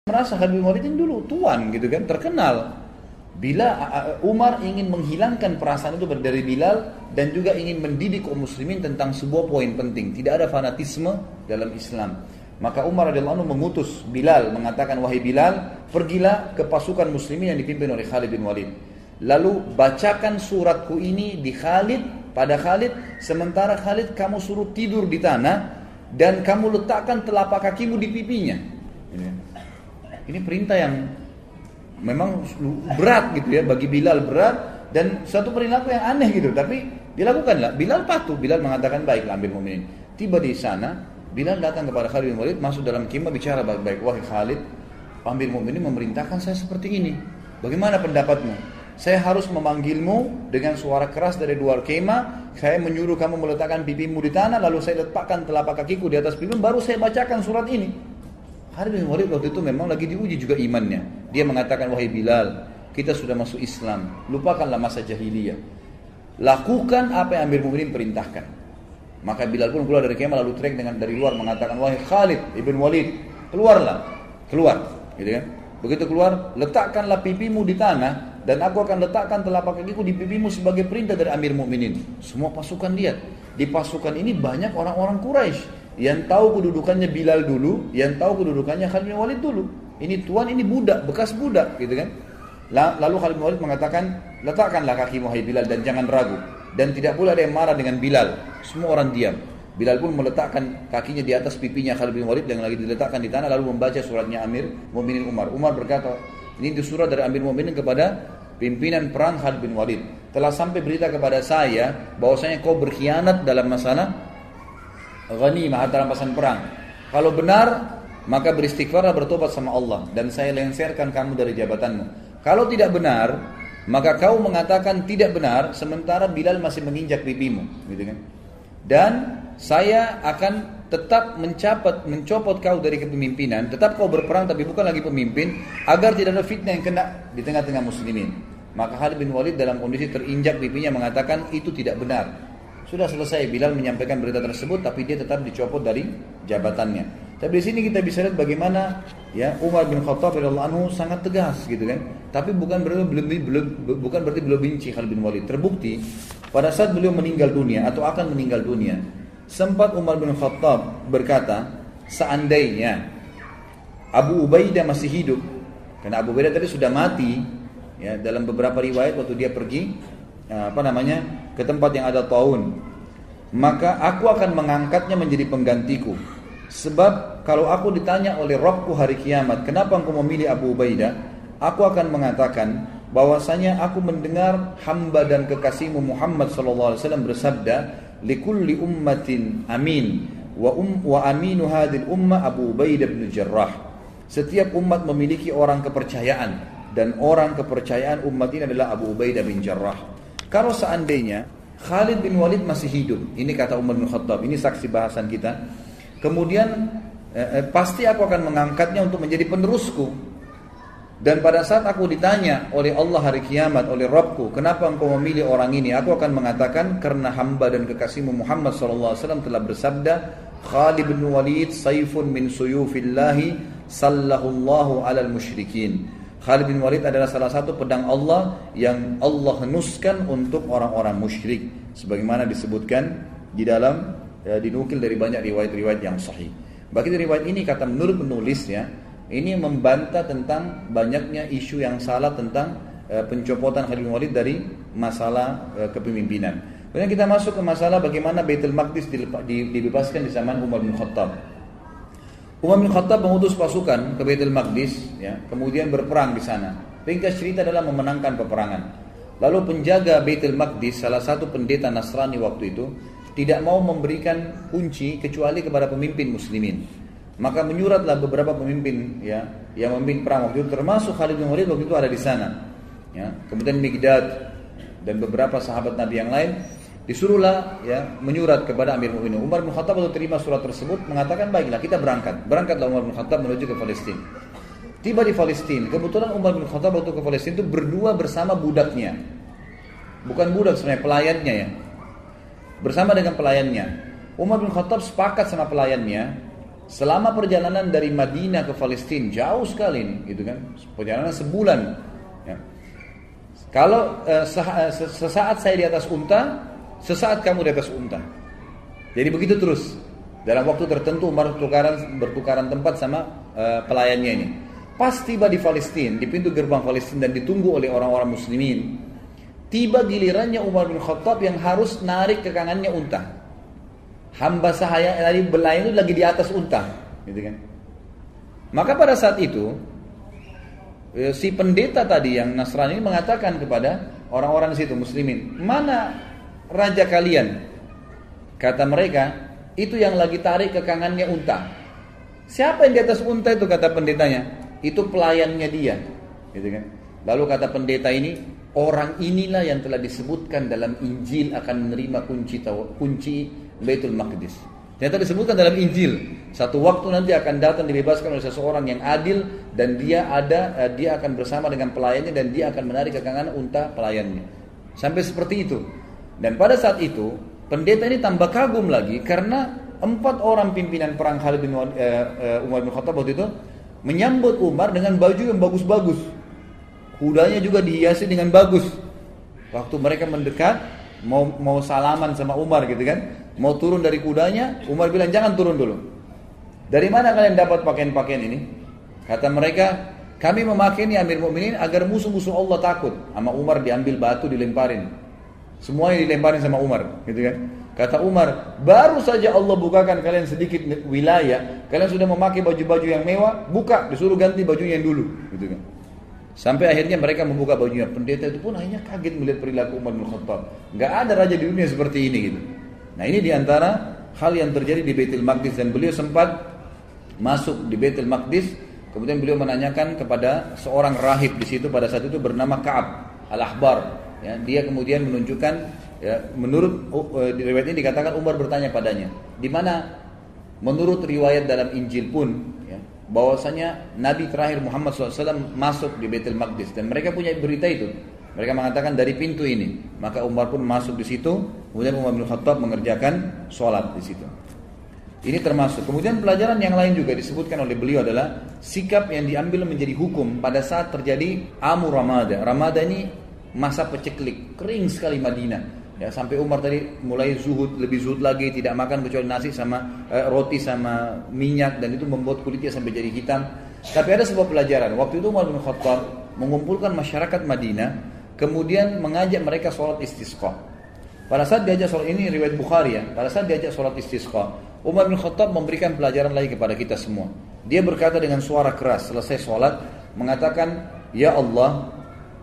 merasa Khalid bin Walid ini dulu tuan gitu kan, terkenal. Bila Umar ingin menghilangkan perasaan itu dari Bilal dan juga ingin mendidik kaum muslimin tentang sebuah poin penting, tidak ada fanatisme dalam Islam. Maka Umar radhiyallahu anhu mengutus Bilal, mengatakan, wahai Bilal, pergilah ke pasukan muslimin yang dipimpin oleh Khalid bin Walid. Lalu bacakan suratku ini di Khalid, pada Khalid, sementara Khalid kamu suruh tidur di tanah dan kamu letakkan telapak kakimu di pipinya. Ini perintah yang memang berat gitu ya, bagi Bilal berat dan suatu perilaku yang aneh gitu, tapi dilakukanlah. Bilal patuh, Bilal mengatakan baiklah Amir Mu'minin. Tiba di sana, Bilal datang kepada Khalid bin Walid, masuk dalam kemah, bicara baik-baik. Wahai Khalid, Amir Mu'minin memerintahkan saya seperti ini. Bagaimana pendapatmu? Saya harus memanggilmu dengan suara keras dari luar kemah. Saya menyuruh kamu meletakkan pipimu di tanah, lalu saya letakkan telapak kakiku di atas pipimu, baru saya bacakan surat ini. Khalid bin Walid waktu itu memang lagi diuji juga imannya. Dia mengatakan, wahai Bilal, kita sudah masuk Islam, lupakanlah masa jahiliyah. Lakukan apa yang Amir Mu'minin perintahkan. Maka Bilal pun keluar dari kemah lalu teriak dari luar mengatakan, wahai Khalid ibn Walid, keluarlah, keluar, gitu kan? Begitu keluar, letakkanlah pipimu di tanah dan aku akan letakkan telapak kakiku di pipimu sebagai perintah dari Amir Mu'minin. Semua pasukan lihat. Di pasukan ini banyak orang-orang Quraisy yang tahu kedudukannya Bilal dulu, yang tahu kedudukannya Khalid bin Walid dulu. Ini tuan, ini budak, bekas budak, gitu kan? Lalu Khalid bin Walid mengatakan, letakkanlah kakimu hai Bilal dan jangan ragu. Dan tidak pula ada yang marah dengan Bilal. Semua orang diam. Bilal pun meletakkan kakinya di atas pipinya Khalid bin Walid yang lagi diletakkan di tanah, lalu membaca suratnya Amir Mu'minin Umar. Umar berkata, ini itu surat dari Amir Mu'minin kepada pimpinan perang Khalid bin Walid. Telah sampai berita kepada saya bahwasanya kau berkhianat dalam masalah ghanimah atau rampasan perang. Kalau benar, maka beristighfarlah, bertobat sama Allah dan saya lengserkan kamu dari jabatanmu. Kalau tidak benar, maka kau mengatakan tidak benar sementara Bilal masih menginjak pipimu, gitu kan? Dan saya akan tetap mencopot kau dari kepemimpinan, tetap kau berperang tapi bukan lagi pemimpin, agar tidak ada fitnah yang kena di tengah-tengah muslimin. Maka Khalid bin Walid dalam kondisi terinjak pipinya mengatakan itu tidak benar. Sudah selesai, Bilal menyampaikan berita tersebut, tapi dia tetap dicopot dari jabatannya. Tapi di sini kita bisa lihat bagaimana ya Umar bin Khattab radhiyallahu anhu sangat tegas, gitu kan. Tapi bukan berarti belum benci Khalid bin Walid. Terbukti pada saat beliau meninggal dunia atau akan meninggal dunia, sempat Umar bin Khattab berkata, seandainya Abu Ubaidah masih hidup, karena Abu Ubaidah tadi sudah mati, ya dalam beberapa riwayat waktu dia pergi ke tempat yang ada taun, maka aku akan mengangkatnya menjadi penggantiku. Sebab kalau aku ditanya oleh Rabbku hari kiamat, kenapa engkau memilih Abu Ubaidah, aku akan mengatakan bahwasanya aku mendengar hamba dan kekasihmu Muhammad sallallahu alaihi wasallam bersabda, likulli ummatin amin wa aminu hadhil ummah Abu Ubaidah bin Jarrah. Setiap umat memiliki orang kepercayaan dan orang kepercayaan umat ini adalah Abu Ubaidah bin Jarrah. Kalau seandainya Khalid bin Walid masih hidup, ini kata Umar bin Khattab, ini saksi bahasan kita, kemudian pasti aku akan mengangkatnya untuk menjadi penerusku. Dan pada saat aku ditanya oleh Allah hari kiamat, oleh Rabbku, kenapa engkau memilih orang ini, aku akan mengatakan karena hamba dan kekasihmu Muhammad SAW telah bersabda, Khalid bin Walid saifun min suyufillahi sallahullahu alal musyrikin. Khalid bin Walid adalah salah satu pedang Allah yang Allah henuskan untuk orang-orang musyrik, sebagaimana disebutkan di dalam dinukil dari banyak riwayat-riwayat yang sahih. Bagi riwayat ini, kata menurut penulisnya, ini membantah tentang banyaknya isu yang salah tentang pencopotan Khalid bin Walid dari masalah kepemimpinan. Kemudian kita masuk ke masalah bagaimana Baitul Maqdis dibebaskan di zaman Umar bin Khattab. Umar bin Khattab mengutus pasukan ke Baitul Maqdis, ya, kemudian berperang di sana. Ringkas cerita adalah memenangkan peperangan. Lalu penjaga Baitul Maqdis, salah satu pendeta Nasrani waktu itu, tidak mau memberikan kunci kecuali kepada pemimpin muslimin. Maka menyuratlah beberapa pemimpin, ya, yang memimpin perang waktu itu, termasuk Khalid bin Walid waktu itu ada di sana. Ya, kemudian Miqdad dan beberapa sahabat Nabi yang lain. Disuruhlah ya menyurat kepada Amir Mu'minin. Umar bin Khattab waktu terima surat tersebut mengatakan baiklah kita berangkat. Berangkatlah Umar bin Khattab menuju ke Palestina. Tiba di Palestina, kebetulan Umar bin Khattab waktu ke Palestina itu berdua bersama budaknya. Bukan budak sebenarnya, pelayannya ya. Bersama dengan pelayannya. Umar bin Khattab sepakat sama pelayannya, Selama perjalanan dari Madinah ke Palestina jauh sekali nih, gitu kan? Perjalanan sebulan. Ya. Kalau sesaat saya di atas unta, sesaat kamu di atas unta. Jadi begitu terus. Dalam waktu tertentu Umar bertukaran tempat sama pelayannya ini. Pas tiba di Palestina, di pintu gerbang Palestina dan ditunggu oleh orang-orang muslimin, tiba gilirannya Umar bin Khattab yang harus narik ke kanannya unta. Hamba sahaya dari belayan itu lagi di atas unta, gitu kan? Maka pada saat itu si pendeta tadi yang Nasrani mengatakan kepada orang-orang di situ muslimin, "Mana raja kalian?" Kata mereka, "Itu yang lagi tarik ke kanannya unta." "Siapa yang di atas unta itu?" kata pendetanya. "Itu pelayannya dia." Gitu kan? Lalu kata pendeta ini, "Orang inilah yang telah disebutkan dalam Injil akan menerima kunci Baitul Maqdis." Ternyata disebutkan dalam Injil, satu waktu nanti akan datang dibebaskan oleh seseorang yang adil dan dia akan bersama dengan pelayannya dan dia akan menarik ke kanan unta pelayannya. Sampai seperti itu. Dan pada saat itu pendeta ini tambah kagum lagi karena 4 orang pimpinan perang Khalid bin Umar bin Khattab waktu itu menyambut Umar dengan baju yang bagus-bagus. Kudanya juga dihiasi dengan bagus. Waktu mereka mendekat mau salaman sama Umar gitu kan, mau turun dari kudanya, Umar bilang jangan turun dulu. "Dari mana kalian dapat pakaian-pakaian ini?" Kata mereka, "Kami memakai ini Amir Mukminin agar musuh-musuh Allah takut." Sama Umar diambil batu dilemparin. Semuanya dilemparin sama Umar, gitu kan. Kata Umar, "Baru saja Allah bukakan kalian sedikit wilayah, kalian sudah memakai baju-baju yang mewah, buka, disuruh ganti bajunya yang dulu." Gitu kan. Sampai akhirnya mereka membuka bajunya. Pendeta itu pun akhirnya kaget melihat perilaku Umar bin Khattab. Gak ada raja di dunia seperti ini gitu. Nah ini diantara hal yang terjadi di Baitul Maqdis. Dan beliau sempat masuk di Baitul Maqdis. Kemudian beliau menanyakan kepada seorang rahib di situ pada saat itu bernama Ka'ab Al-Ahbar. Ya, dia kemudian menunjukkan, ya, menurut di riwayat ini dikatakan Umar bertanya padanya, di mana menurut riwayat dalam Injil pun, ya, bahwasanya Nabi terakhir Muhammad SAW masuk di Baitul Maqdis dan mereka punya berita itu. Mereka mengatakan dari pintu ini. Maka Umar pun masuk di situ. Kemudian Umar bin Khattab mengerjakan sholat di situ. Ini termasuk. Kemudian pelajaran yang lain juga disebutkan oleh beliau adalah sikap yang diambil menjadi hukum pada saat terjadi Amu Ramada. Ramada ini masa peceklik, kering sekali Madinah. Ya, sampai Umar tadi mulai lebih zuhud lagi, tidak makan kecuali nasi sama roti sama minyak, dan itu membuat kulitnya sampai jadi hitam. Tapi ada sebuah pelajaran. Waktu itu Umar bin Khattab mengumpulkan masyarakat Madinah, kemudian mengajak mereka sholat istisqa. Pada saat diajak sholat, ini riwayat Bukhari ya, pada saat diajak sholat istisqa, Umar bin Khattab memberikan pelajaran lagi kepada kita semua. Dia berkata dengan suara keras selesai sholat, mengatakan, "Ya Allah,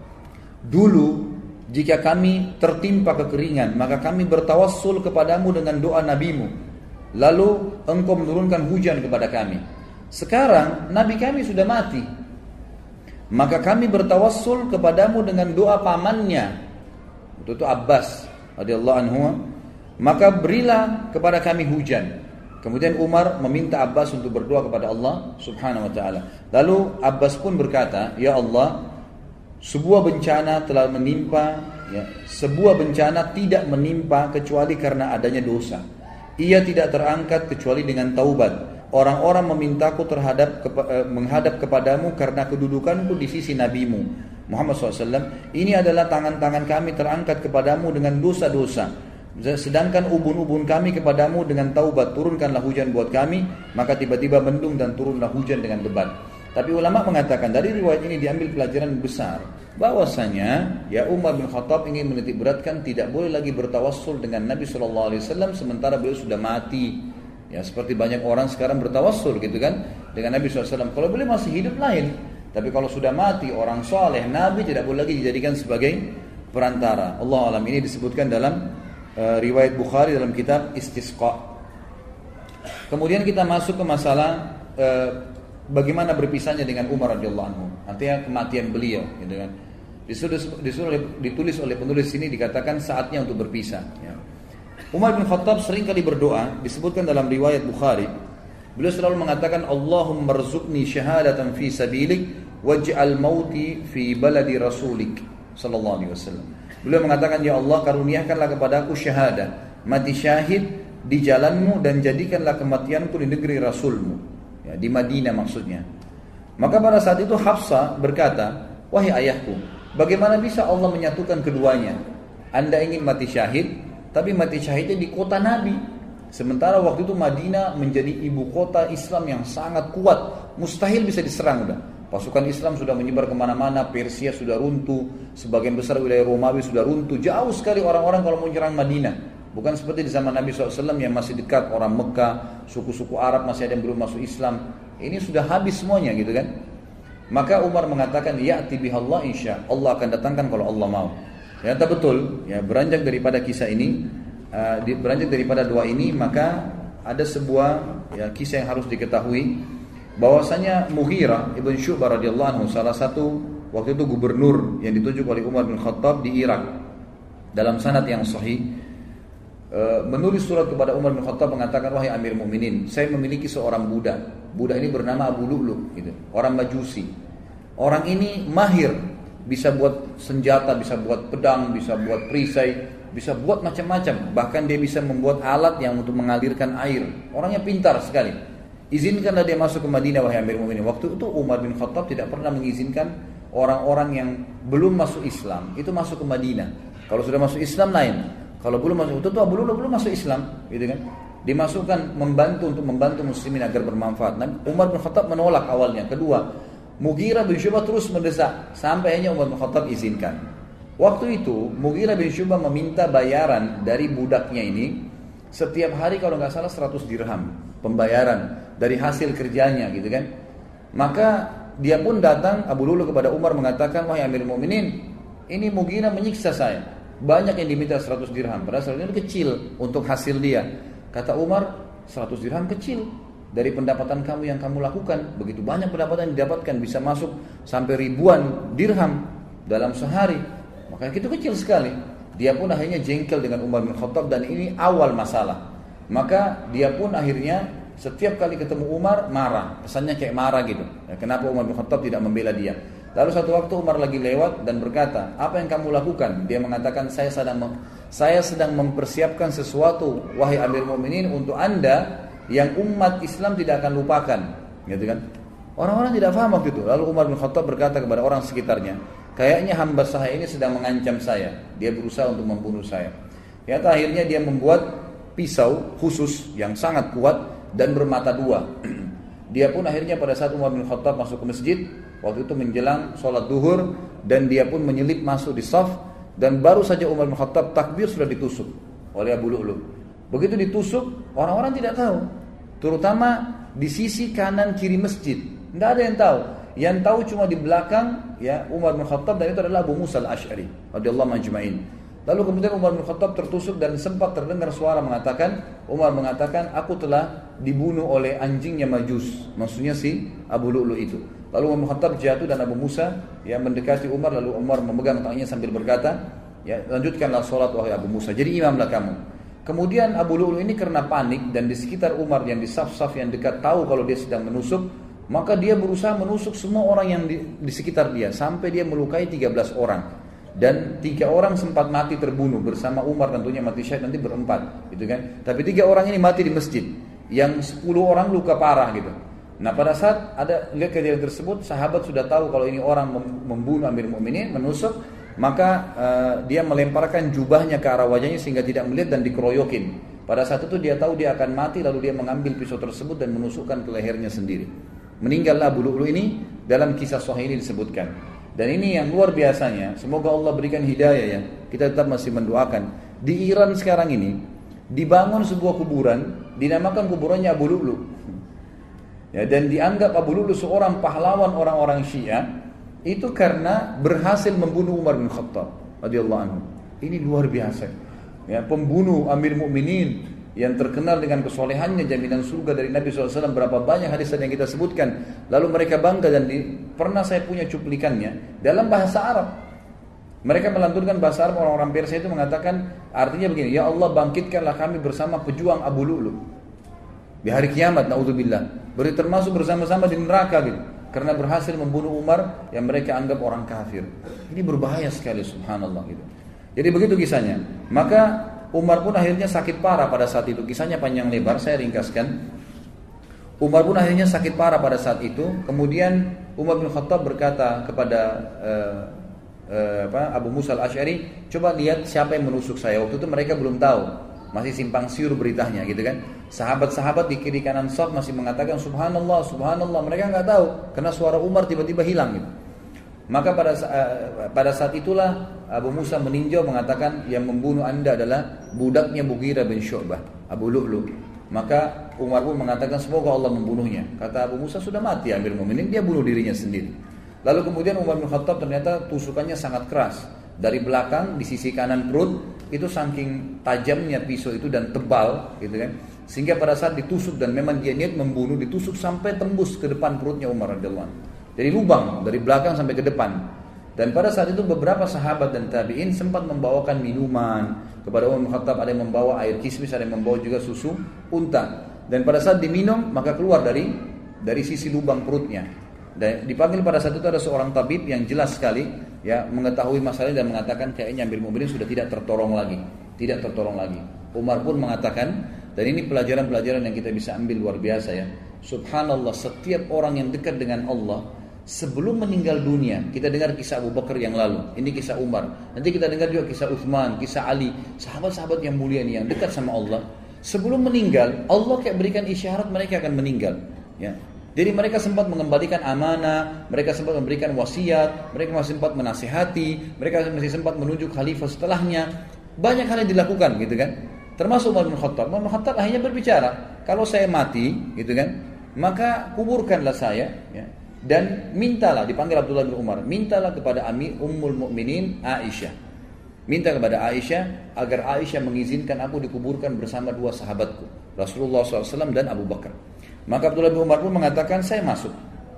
dulu jika kami tertimpa kekeringan, maka kami bertawassul kepadamu dengan doa nabimu. Lalu engkau menurunkan hujan kepada kami. Sekarang nabi kami sudah mati, maka kami bertawassul kepadamu dengan doa pamannya." Itu Abbas radhiyallahu anhu. "Maka berilah kepada kami hujan." Kemudian Umar meminta Abbas untuk berdoa kepada Allah subhanahu wa ta'ala. Lalu Abbas pun berkata, "Ya Allah, sebuah bencana telah menimpa, ya, sebuah bencana tidak menimpa kecuali karena adanya dosa. Ia tidak terangkat kecuali dengan taubat. Orang-orang memintaku menghadap kepadamu karena kedudukanku di sisi nabimu Muhammad SAW. Ini adalah tangan-tangan kami terangkat kepadamu dengan dosa-dosa. Sedangkan ubun-ubun kami kepadamu dengan taubat. Turunkanlah hujan buat kami." Maka tiba-tiba mendung dan turunlah hujan dengan lebat. Tapi ulama mengatakan dari riwayat ini diambil pelajaran besar, bahwasanya ya Umar bin Khattab ingin menitik beratkan tidak boleh lagi bertawassul dengan Nabi SAW sementara beliau sudah mati. Ya, seperti banyak orang sekarang bertawassul gitu kan dengan Nabi SAW. Kalau beliau masih hidup lain, tapi kalau sudah mati orang soleh, Nabi tidak boleh lagi dijadikan sebagai perantara. Allah alam. Ini disebutkan dalam riwayat Bukhari dalam kitab Istisqa. Kemudian kita masuk ke masalah bagaimana berpisahnya dengan Umar radhiyallahu anhu. Artinya kematian beliau, gitu kan. Ditulis oleh penulis ini dikatakan saatnya untuk berpisah. Ya. Umar bin Khattab sering kali berdoa, disebutkan dalam riwayat Bukhari. Beliau selalu mengatakan, "Allahumma rzuqni syahadatan fi sabilik waj'al mauti fi baladi rasulik." Sallallahu alaihi wasallam. Beliau mengatakan, "Ya Allah, karuniakanlah kepadaku syahadah, mati syahid di jalanmu dan jadikanlah kematianku di negeri Rasulmu. Ya, di Madinah maksudnya. Maka pada saat itu Hafsah berkata, wahai ayahku, bagaimana bisa Allah menyatukan keduanya? Anda ingin mati syahid, tapi mati syahidnya di kota Nabi. Sementara waktu itu Madinah menjadi ibu kota Islam yang sangat kuat, mustahil bisa diserang udah. Pasukan Islam sudah menyebar kemana-mana, Persia sudah runtuh, sebagian besar wilayah Romawi sudah runtuh, jauh sekali orang-orang kalau mau menyerang Madinah. Bukan seperti di zaman Nabi SAW yang masih dekat, orang Mekah, suku-suku Arab masih ada yang belum masuk Islam. Ini sudah habis semuanya gitu kan. Maka Umar mengatakan, ya'ti bihallah insya Allah akan datangkan kalau Allah mau. Ternyata betul, ya, beranjak daripada kisah ini, beranjak daripada doa ini, maka ada sebuah ya, kisah yang harus diketahui, bahwasanya Mughirah ibn Syu'bah radhiyallahu anhu, salah satu waktu itu gubernur yang ditunjuk oleh Umar bin Khattab di Irak, dalam sanad yang sahih, menulis surat kepada Umar bin Khattab mengatakan, wahai Amir Mukminin, saya memiliki seorang budak. Budak ini bernama Abu Lu'lu, gitu, orang Majusi. Orang ini mahir, bisa buat senjata, bisa buat pedang, bisa buat perisai, bisa buat macam-macam. Bahkan dia bisa membuat alat yang untuk mengalirkan air. Orangnya pintar sekali. Izinkanlah dia masuk ke Madinah, wahai Amir Mukminin. Waktu itu Umar bin Khattab tidak pernah mengizinkan orang-orang yang belum masuk Islam itu masuk ke Madinah. Kalau sudah masuk Islam lain. Kalau belum masuk, itu Abu Lu'lu belum masuk Islam, gitu kan? Dimasukkan untuk membantu muslimin agar bermanfaat. Nah, Umar bin Khattab menolak awalnya. Kedua, Mughirah bin Syu'bah terus mendesak sampai akhirnya Umar bin Khattab izinkan. Waktu itu Mughirah bin Syu'bah meminta bayaran dari budaknya ini setiap hari kalau nggak salah 100 dirham pembayaran dari hasil kerjanya, gitu kan. Maka dia pun datang, Abu Lu'lu, kepada Umar mengatakan, wahai Amir Mukminin, ini Mughirah menyiksa saya. Banyak yang diminta 100 dirham, padahal 100 dirham kecil untuk hasil dia. Kata Umar, 100 dirham kecil dari pendapatan kamu yang kamu lakukan. Begitu banyak pendapatan yang didapatkan, bisa masuk sampai ribuan dirham dalam sehari. Maka itu kecil sekali. Dia pun akhirnya jengkel dengan Umar bin Khattab, dan ini awal masalah. Maka dia pun akhirnya setiap kali ketemu Umar marah, pesannya kayak marah gitu. Kenapa Umar bin Khattab tidak membela dia? Lalu satu waktu Umar lagi lewat dan berkata, apa yang kamu lakukan? Dia mengatakan, saya sedang mempersiapkan sesuatu, wahai Amir Mukminin, untuk Anda yang umat Islam tidak akan lupakan, gitu kan? Orang-orang tidak paham waktu itu. Lalu Umar bin Khattab berkata kepada orang sekitarnya, kayaknya hamba saya ini sedang mengancam saya. Dia berusaha untuk membunuh saya. Akhirnya dia membuat pisau khusus yang sangat kuat dan bermata dua. Dia pun akhirnya pada saat Umar bin Khattab masuk ke masjid, waktu itu menjelang sholat duhur, dan dia pun menyelip masuk di saf, dan baru saja Umar bin Khattab takbir sudah ditusuk oleh Abu Lu'lu. Begitu ditusuk, orang-orang tidak tahu, terutama di sisi kanan kiri masjid, tidak ada yang tahu. Yang tahu cuma di belakang ya Umar bin Khattab, dan itu adalah Abu Musa al-Ash'ari radhiyallahu anhu. Lalu kemudian Umar bin Khattab tertusuk dan sempat terdengar suara mengatakan, Umar mengatakan, aku telah dibunuh oleh anjingnya Majus, maksudnya si Abu Lu'lu itu. Lalu Umar bin Khattab jatuh dan Abu Musa yang mendekati Umar, lalu Umar memegang tangannya sambil berkata, ya, lanjutkanlah sholat wahai Abu Musa, jadi imamlah kamu. Kemudian Abu Lu'lu ini karena panik, dan di sekitar Umar yang di saf-saf yang dekat tahu kalau dia sedang menusuk, maka dia berusaha menusuk semua orang yang di sekitar dia, sampai dia melukai 13 orang. Dan 3 orang sempat mati terbunuh bersama Umar, tentunya mati syahid nanti berempat, gitu kan. Tapi 3 orang ini mati di masjid, yang 10 orang luka parah gitu. Nah pada saat ada lihat kejadian tersebut, sahabat sudah tahu kalau ini orang membunuh Amir Mukminin, menusuk, maka dia melemparkan jubahnya ke arah wajahnya sehingga tidak melihat dan dikeroyokin. Pada saat itu dia tahu dia akan mati, lalu dia mengambil pisau tersebut dan menusukkan ke lehernya sendiri. Meninggallah Abu Lu'lu ini, dalam kisah sahih ini disebutkan. Dan ini yang luar biasanya, semoga Allah berikan hidayah ya. Kita tetap masih mendoakan. Di Iran sekarang ini dibangun sebuah kuburan, dinamakan kuburannya Abu Lu'lu. Ya, dan dianggap Abu Lu'lu seorang pahlawan orang-orang Syiah itu karena berhasil membunuh Umar bin Khattab radhiyallahu anhu. Ini luar biasa. Ya, pembunuh Amir Mukminin yang terkenal dengan kesolehannya, jaminan surga dari Nabi SAW, berapa banyak hadis yang kita sebutkan. Lalu mereka bangga, dan pernah saya punya cuplikannya dalam bahasa Arab. Mereka melantunkan bahasa Arab, orang-orang Persia itu mengatakan, artinya begini, ya Allah bangkitkanlah kami bersama pejuang Abu Lu'lu di hari kiamat, na'udzubillah, beri termasuk bersama-sama di neraka gitu, karena berhasil membunuh Umar yang mereka anggap orang kafir. Ini berbahaya sekali, subhanallah gitu. Jadi begitu kisahnya. Maka Umar pun akhirnya sakit parah pada saat itu. Kisahnya panjang lebar, saya ringkaskan. Umar pun akhirnya sakit parah pada saat itu. Kemudian Umar bin Khattab berkata kepada Abu Musa al-Asy'ari, coba lihat siapa yang menusuk saya. Waktu itu mereka belum tahu, masih simpang siur beritanya gitu kan. Sahabat-sahabat di kiri kanan saf masih mengatakan subhanallah, subhanallah. Mereka nggak tahu karena suara Umar tiba-tiba hilang gitu. Maka pada saat itulah Abu Musa meninjau mengatakan yang membunuh anda adalah budaknya Mughirah bin Syu'bah, Abu Lu'lu'. Maka Umar pun mengatakan semoga Allah membunuhnya. Kata Abu Musa, sudah mati Amirul Mukminin, dia bunuh dirinya sendiri. Lalu kemudian Umar bin Khattab ternyata tusukannya sangat keras. Dari belakang di sisi kanan perut itu saking tajamnya pisau itu dan tebal gitu kan. Sehingga pada saat ditusuk dan memang dia niat membunuh, ditusuk sampai tembus ke depan perutnya Umar radhiyallahu anhu. Dari lubang, dari belakang sampai ke depan. Dan pada saat itu beberapa sahabat dan tabi'in sempat membawakan minuman kepada Umar bin Khattab. Ada yang membawa air kismis, ada yang membawa juga susu unta. Dan pada saat diminum maka keluar dari sisi lubang perutnya. Dan dipanggil pada saat itu ada seorang tabib yang jelas sekali ya mengetahui masalah dan mengatakan kayaknya Amirul Mukminin sudah tidak tertolong lagi. Tidak tertolong lagi. Umar pun mengatakan, dan ini pelajaran-pelajaran yang kita bisa ambil luar biasa ya. Subhanallah, setiap orang yang dekat dengan Allah sebelum meninggal dunia, kita dengar kisah Abu Bakar yang lalu, ini kisah Umar, nanti kita dengar juga kisah Uthman, kisah Ali, sahabat-sahabat yang mulia ini yang dekat sama Allah. Sebelum meninggal, Allah kayak berikan isyarat mereka akan meninggal. Ya. Jadi mereka sempat mengembalikan amanah, mereka sempat memberikan wasiat, mereka masih sempat menasihati, mereka masih sempat menunjuk khalifah setelahnya. Banyak hal yang dilakukan, gitu kan? Termasuk Umar bin Khattab. Umar bin Khattab akhirnya berbicara, kalau saya mati, gitu kan, maka kuburkanlah saya, ya. Dan mintalah, dipanggil Abdullah bin Umar, mintalah kepada Ummul Mukminin Aisyah. Minta kepada Aisyah agar Aisyah mengizinkan aku dikuburkan bersama dua sahabatku, Rasulullah SAW dan Abu Bakar. Maka Abdullah bin Umar pun mengatakan, saya masuk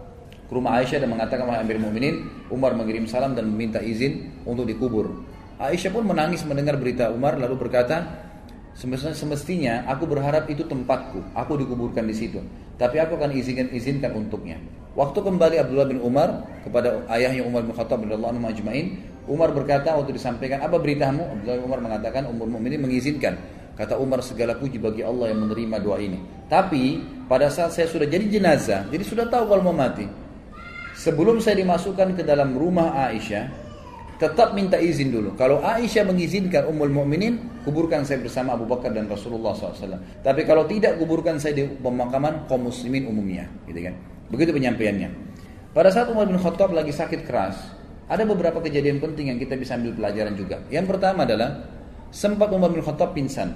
ke rumah Aisyah dan mengatakan, wahai Amirul Mukminin, Umar mengirim salam dan meminta izin untuk dikubur. Aisyah pun menangis mendengar berita Umar lalu berkata, semestinya aku berharap itu tempatku, aku dikuburkan di situ. Tapi aku akan izinkan untuknya. Waktu kembali Abdullah bin Umar kepada ayahnya Umar bin Khattab radhiyallahu anhu ajma'in, Umar berkata waktu disampaikan, apa beritamu? Abdullah bin Umar mengatakan, Ummul Mukminin mengizinkan. Kata Umar, segala puji bagi Allah yang menerima doa ini. Tapi pada saat saya sudah jadi jenazah, jadi sudah tahu kalau mau mati. Sebelum saya dimasukkan ke dalam rumah Aisyah, tetap minta izin dulu. Kalau Aisyah mengizinkan Ummul Mukminin, kuburkan saya bersama Abu Bakar dan Rasulullah SAW. Tapi kalau tidak, kuburkan saya di pemakaman kaum muslimin umumnya, gitu kan? Begitu penyampaiannya. Pada saat Umar bin Khattab lagi sakit keras, ada beberapa kejadian penting yang kita bisa ambil pelajaran juga. Yang pertama adalah sempat Umar bin Khattab pingsan.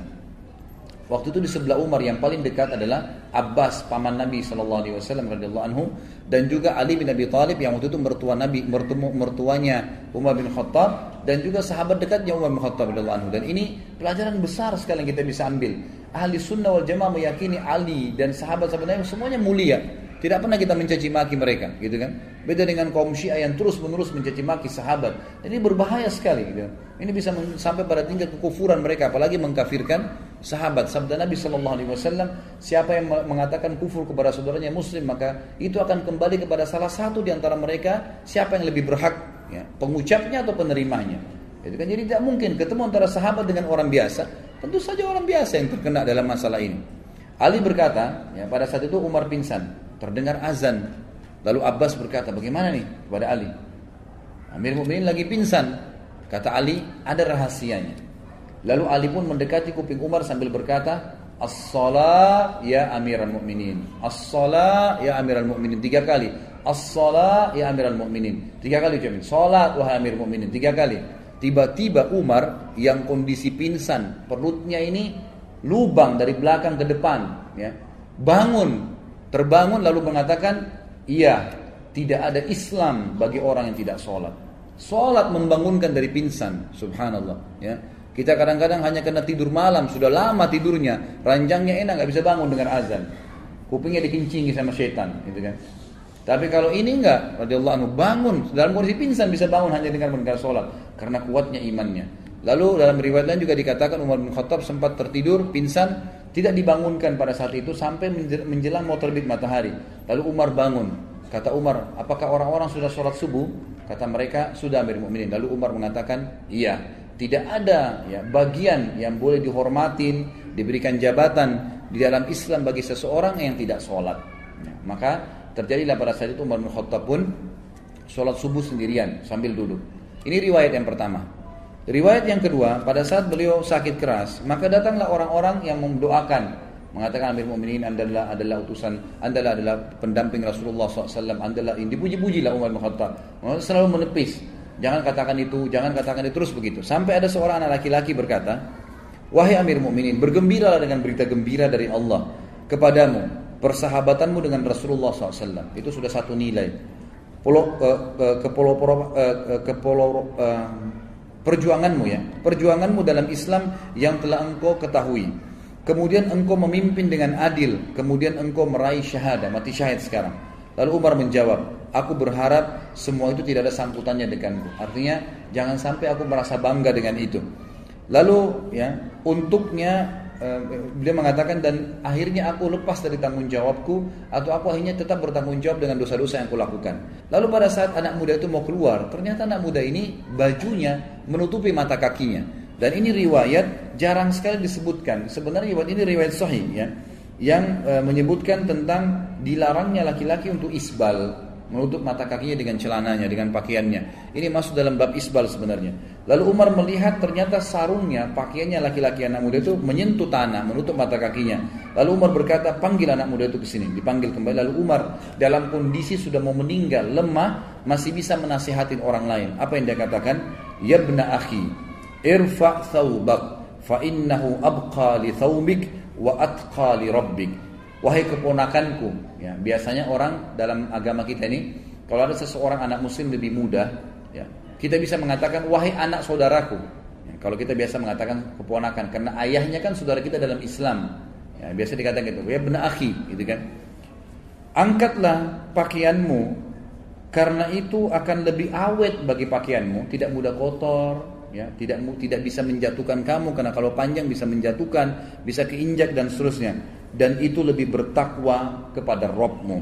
Waktu itu di sebelah Umar yang paling dekat adalah Abbas, paman Nabi SAW radhiyallahu anhu, dan juga Ali bin Abi Thalib yang waktu itu mertuanya Umar bin Khattab, dan juga sahabat dekatnya Umar bin Khattab radhiyallahu anhu. Dan ini pelajaran besar sekali yang kita bisa ambil. Ahli sunnah wal jamaah meyakini Ali dan sahabat-sahabat Nabi semuanya mulia. Tidak pernah kita mencaci maki mereka, gitu kan? Beda dengan kaum Syiah yang terus-menerus mencaci maki sahabat. Ini berbahaya sekali, gitu. Ini bisa sampai pada tingkat kekufuran mereka, apalagi mengkafirkan sahabat. Sabda Nabi SAW, siapa yang mengatakan kufur kepada saudaranya Muslim, maka itu akan kembali kepada salah satu di antara mereka, siapa yang lebih berhak, ya, pengucapnya atau penerimanya. Gitu kan? Jadi tidak mungkin ketemu antara sahabat dengan orang biasa. Tentu saja orang biasa yang terkena dalam masalah ini. Ali berkata, ya, pada saat itu Umar pingsan. Terdengar azan. Lalu Abbas berkata, bagaimana nih kepada Ali? Amirul Mukminin lagi pingsan. Kata Ali, ada rahasianya. Lalu Ali pun mendekati kuping Umar sambil berkata, As-salah ya Amirul Mukminin. As-salah ya Amirul Mukminin. 3 kali. As-salah ya Amirul Mukminin. 3 kali ucapin. Salat wahai Amirul Mukminin. 3 kali. Tiba-tiba Umar yang kondisi pingsan, perutnya ini lubang dari belakang ke depan, ya, terbangun lalu mengatakan, iya, tidak ada Islam bagi orang yang tidak sholat. Sholat membangunkan dari pingsan, subhanallah. Ya. Kita kadang-kadang hanya kena tidur malam, sudah lama tidurnya, ranjangnya enak, nggak bisa bangun dengan azan, kupingnya dikincingi sama setan, gitu kan. Tapi kalau ini enggak, radhiyallahu anhu, bangun dalam kondisi pingsan bisa bangun hanya dengan mendengar sholat, karena kuatnya imannya. Lalu dalam riwayat lain juga dikatakan Umar bin Khattab sempat tertidur, pingsan, tidak dibangunkan pada saat itu sampai menjelang mau terbit matahari. Lalu Umar bangun. Kata Umar, apakah orang-orang sudah sholat subuh? Kata mereka, sudah Amirul Mukminin. Lalu Umar mengatakan, iya. tidak ada ya bagian yang boleh dihormatin, diberikan jabatan di dalam Islam bagi seseorang yang tidak sholat. Ya, maka terjadilah pada saat itu Umar bin Khattab pun sholat subuh sendirian sambil duduk. Ini riwayat yang pertama. Riwayat yang kedua, pada saat beliau sakit keras, maka datanglah orang-orang yang mendoakan, mengatakan Amir Mu'minin, adalah utusan, adalah pendamping Rasulullah SAW, adalah ini, dipuji-pujilah Umar bin Khattab. Selalu menepis, jangan katakan itu, terus begitu. Sampai ada seorang anak laki-laki berkata, wahai Amir Mu'minin, bergembiralah dengan berita gembira dari Allah kepadamu, persahabatanmu dengan Rasulullah SAW. Itu sudah satu nilai. Perjuanganmu ya, perjuanganmu dalam Islam yang telah engkau ketahui. Kemudian engkau memimpin dengan adil, kemudian engkau meraih syahadah, mati syahid sekarang. Lalu Umar menjawab, aku berharap semua itu tidak ada sangkutannya denganku. Artinya jangan sampai aku merasa bangga dengan itu. Lalu ya, untuknya beliau mengatakan, dan akhirnya aku lepas dari tanggung jawabku, atau aku akhirnya tetap bertanggung jawab dengan dosa-dosa yang aku lakukan. Lalu pada saat anak muda itu mau keluar, ternyata anak muda ini bajunya menutupi mata kakinya. Dan ini riwayat jarang sekali disebutkan. Sebenarnya riwayat ini riwayat sahih ya, yang menyebutkan tentang dilarangnya laki-laki untuk isbal, menutup mata kakinya dengan celananya, dengan pakaiannya. Ini masuk dalam bab isbal sebenarnya. Lalu Umar melihat ternyata sarungnya, pakaiannya laki-laki anak muda itu menyentuh tanah, menutup mata kakinya. Lalu Umar berkata, panggil anak muda itu ke sini. Dipanggil kembali. Lalu Umar dalam kondisi sudah mau meninggal, lemah, masih bisa menasihatin orang lain. Apa yang dia katakan? Ya ibna akhi, irfa' thawbak, fa innahu abqa li thawbik wa atqa li rabbik. Wahai keponakanku, ya, biasanya orang dalam agama kita ini, kalau ada seseorang anak muslim lebih muda, ya, kita bisa mengatakan wahai anak saudaraku. Ya, kalau kita biasa mengatakan keponakan, karena ayahnya kan saudara kita dalam Islam. Ya, biasa dikatakan gitu, ya ibna akhi, gitu kan. Angkatlah pakaianmu, karena itu akan lebih awet bagi pakaianmu, tidak mudah kotor. Ya, tidak bisa menjatuhkan kamu, karena kalau panjang bisa menjatuhkan, bisa keinjak dan seterusnya. Dan itu lebih bertakwa kepada Rabbmu.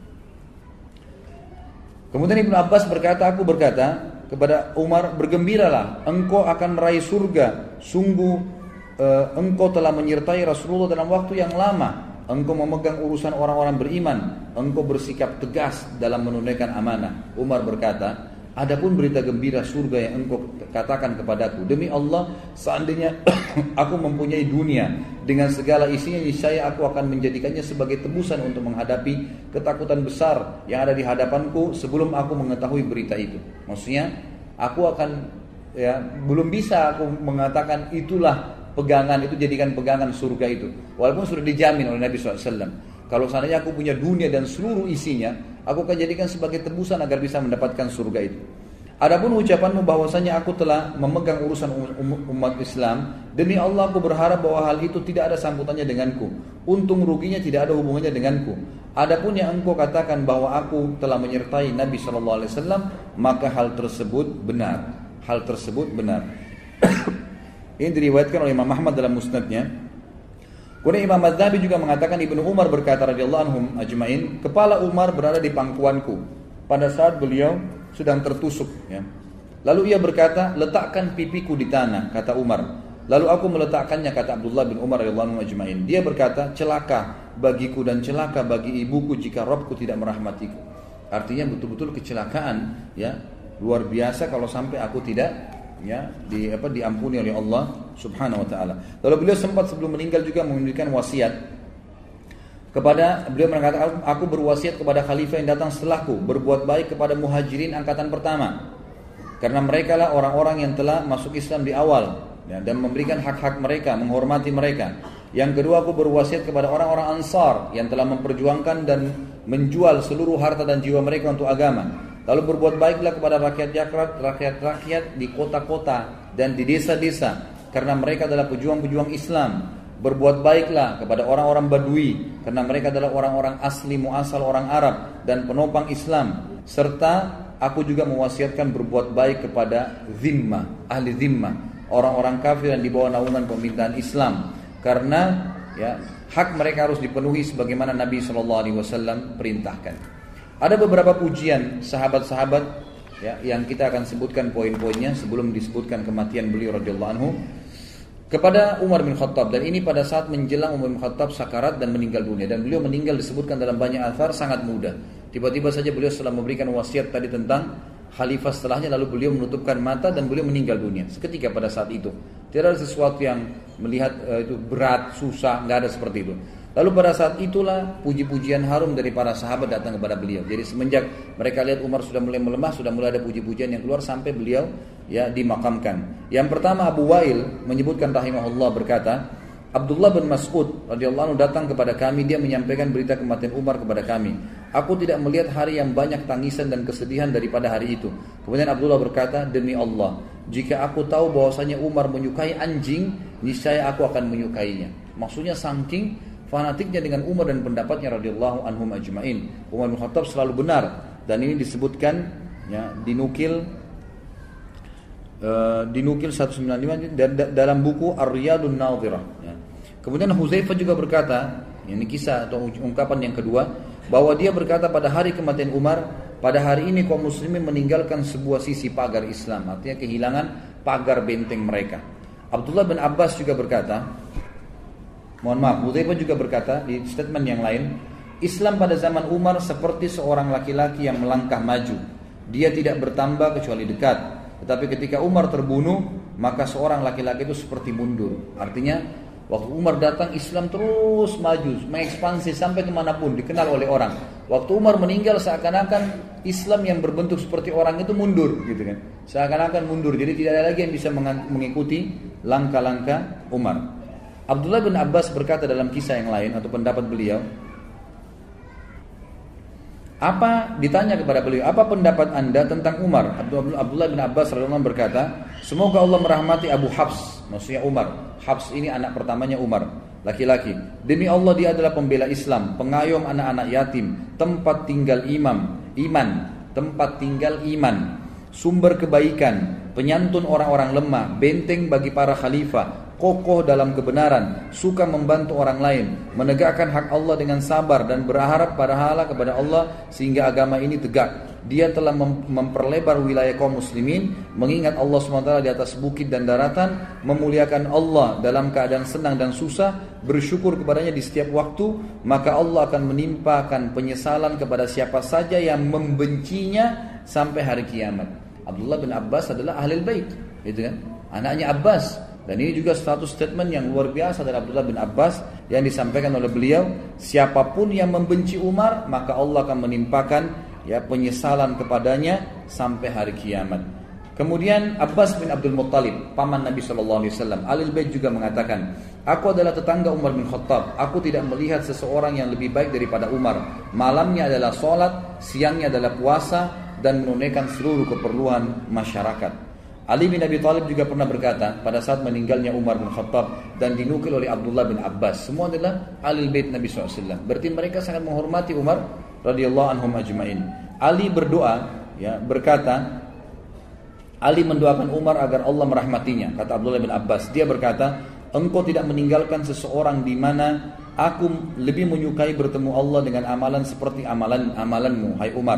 Kemudian Ibnu Abbas berkata, aku berkata kepada Umar, bergembiralah, engkau akan meraih surga. Sungguh engkau telah menyertai Rasulullah dalam waktu yang lama. Engkau memegang urusan orang-orang beriman. Engkau bersikap tegas dalam menunaikan amanah. Umar berkata, adapun berita gembira surga yang engkau katakan kepadaku, demi Allah, seandainya aku mempunyai dunia dengan segala isinya, niscaya aku akan menjadikannya sebagai tebusan untuk menghadapi ketakutan besar yang ada di hadapanku sebelum aku mengetahui berita itu. Maksudnya, aku akan, ya, belum bisa aku mengatakan itulah pegangan, itu jadikan pegangan surga itu, walaupun sudah dijamin oleh Nabi SAW. Kalau seandainya aku punya dunia dan seluruh isinya, aku akan jadikan sebagai tebusan agar bisa mendapatkan surga itu. Adapun ucapanmu bahwasanya aku telah memegang urusan umat Islam, demi Allah aku berharap bahwa hal itu tidak ada sambutannya denganku. Untung ruginya tidak ada hubungannya denganku. Adapun yang engkau katakan bahwa aku telah menyertai Nabi SAW, maka hal tersebut benar. Hal tersebut benar. Ini diriwayatkan oleh Imam Ahmad dalam musnadnya. Kemudian Imam Az-Zahabi juga mengatakan, Ibnu Umar berkata radhiyallahu anhum ajma'in, kepala Umar berada di pangkuanku pada saat beliau sedang tertusuk, ya. Lalu ia berkata, letakkan pipiku di tanah, kata Umar. Lalu aku meletakkannya, kata Abdullah bin Umar radhiyallahu anhu ajma'in. Dia berkata, celaka bagiku dan celaka bagi ibuku jika Rabbku tidak merahmatiku. Artinya betul-betul kecelakaan, ya, luar biasa kalau sampai aku tidak, ya, diampuni oleh Allah Subhanahu wa taala. Lalu beliau sempat sebelum meninggal juga memberikan wasiat kepada, beliau mengatakan, aku berwasiat kepada khalifah yang datang setelahku, berbuat baik kepada muhajirin angkatan pertama, karena mereka lah orang-orang yang telah masuk Islam di awal, ya, dan memberikan hak-hak mereka, menghormati mereka. Yang kedua, aku berwasiat kepada orang-orang Ansar yang telah memperjuangkan dan menjual seluruh harta dan jiwa mereka untuk agama. Lalu berbuat baiklah kepada rakyat-rakyat di kota-kota dan di desa-desa, karena mereka adalah pejuang-pejuang Islam. Berbuat baiklah kepada orang-orang Badui, karena mereka adalah orang-orang asli muasal orang Arab dan penopang Islam. Serta aku juga mewasiatkan berbuat baik kepada zimmah, ahli zimmah, orang-orang kafir yang di bawah naungan pemerintahan Islam, karena, ya, hak mereka harus dipenuhi sebagaimana Nabi SAW perintahkan. Ada beberapa pujian sahabat-sahabat ya, yang kita akan sebutkan poin-poinnya sebelum disebutkan kematian beliau radhiyallahu anhu, kepada Umar bin Khattab. Dan ini pada saat menjelang Umar bin Khattab sakarat dan meninggal dunia, dan beliau meninggal disebutkan dalam banyak athar sangat muda. Tiba-tiba saja beliau setelah memberikan wasiat tadi tentang khalifah setelahnya, lalu beliau menutupkan mata dan beliau meninggal dunia seketika pada saat itu. Tidak ada sesuatu yang melihat itu berat, susah, nggak ada seperti itu. Lalu pada saat itulah puji-pujian harum dari para sahabat datang kepada beliau. Jadi semenjak mereka lihat Umar sudah mulai melemah, sudah mulai ada puji-pujian yang keluar sampai beliau ya dimakamkan. Yang pertama Abu Wa'il menyebutkan rahimahullah berkata, Abdullah bin Mas'ud radhiyallahu anhu datang kepada kami, dia menyampaikan berita kematian Umar kepada kami. Aku tidak melihat hari yang banyak tangisan dan kesedihan daripada hari itu. Kemudian Abdullah berkata, demi Allah, jika aku tahu bahwasanya Umar menyukai anjing, niscaya aku akan menyukainya. Maksudnya saking fanatiknya dengan Umar dan pendapatnya radhiyallahu anhum ajma'in. Umar bin Khattab selalu benar, dan ini disebutkan ya, dinukil 195 dalam buku Ar-Riyadun Nadhirah ya. Kemudian Hudzaifah juga berkata, ini kisah atau ungkapan yang kedua, bahwa dia berkata pada hari kematian Umar, pada hari ini kaum muslimin meninggalkan sebuah sisi pagar Islam, artinya kehilangan pagar benteng mereka. Abdullah bin Abbas juga berkata, Hudzaifah juga berkata di statement yang lain, Islam pada zaman Umar seperti seorang laki-laki yang melangkah maju. Dia tidak bertambah kecuali dekat. Tetapi ketika Umar terbunuh, maka seorang laki-laki itu seperti mundur. Artinya waktu Umar datang, Islam terus maju, mengekspansi sampai kemanapun, dikenal oleh orang. Waktu Umar meninggal, seakan-akan Islam yang berbentuk seperti orang itu mundur, gitu kan? Seakan-akan mundur. Jadi tidak ada lagi yang bisa mengikuti langkah-langkah Umar. Abdullah bin Abbas berkata dalam kisah yang lain atau pendapat beliau, ditanya kepada beliau, apa pendapat anda tentang Umar? Abdullah bin Abbas radhiyallahu anhu berkata, semoga Allah merahmati Abu Hafs, maksudnya Umar. Hafs ini anak pertamanya Umar, laki-laki. Demi Allah dia adalah pembela Islam, pengayom anak-anak yatim, tempat tinggal iman, sumber kebaikan, penyantun orang-orang lemah, benteng bagi para khalifah, kokoh dalam kebenaran, suka membantu orang lain, menegakkan hak Allah dengan sabar dan berharap pahala kepada Allah sehingga agama ini tegak. Dia telah memperlebar wilayah kaum muslimin, mengingat Allah SWT di atas bukit dan daratan, memuliakan Allah dalam keadaan senang dan susah, bersyukur kepadanya di setiap waktu, maka Allah akan menimpakan penyesalan kepada siapa saja yang membencinya sampai hari kiamat. Abdullah bin Abbas adalah ahlul bait, gitu kan? Anaknya Abbas. Dan ini juga satu statement yang luar biasa dari Abdullah bin Abbas yang disampaikan oleh beliau, siapapun yang membenci Umar, maka Allah akan menimpakan ya penyesalan kepadanya sampai hari kiamat. Kemudian Abbas bin Abdul Muttalib, paman Nabi SAW, Ahlul Bait juga mengatakan, aku adalah tetangga Umar bin Khattab, aku tidak melihat seseorang yang lebih baik daripada Umar. Malamnya adalah sholat, siangnya adalah puasa, dan menunaikan seluruh keperluan masyarakat. Ali bin Abi Thalib juga pernah berkata pada saat meninggalnya Umar bin Khattab, dan dinukil oleh Abdullah bin Abbas, semua adalah Ahlul Bait Nabi SAW. Berarti mereka sangat menghormati Umar radhiyallahu anhum ajma'in. Ali berdoa ya, berkata, Ali mendoakan Umar agar Allah merahmatinya. Kata Abdullah bin Abbas, dia berkata, engkau tidak meninggalkan seseorang di mana aku lebih menyukai bertemu Allah dengan amalan seperti amalanmu, hai Umar.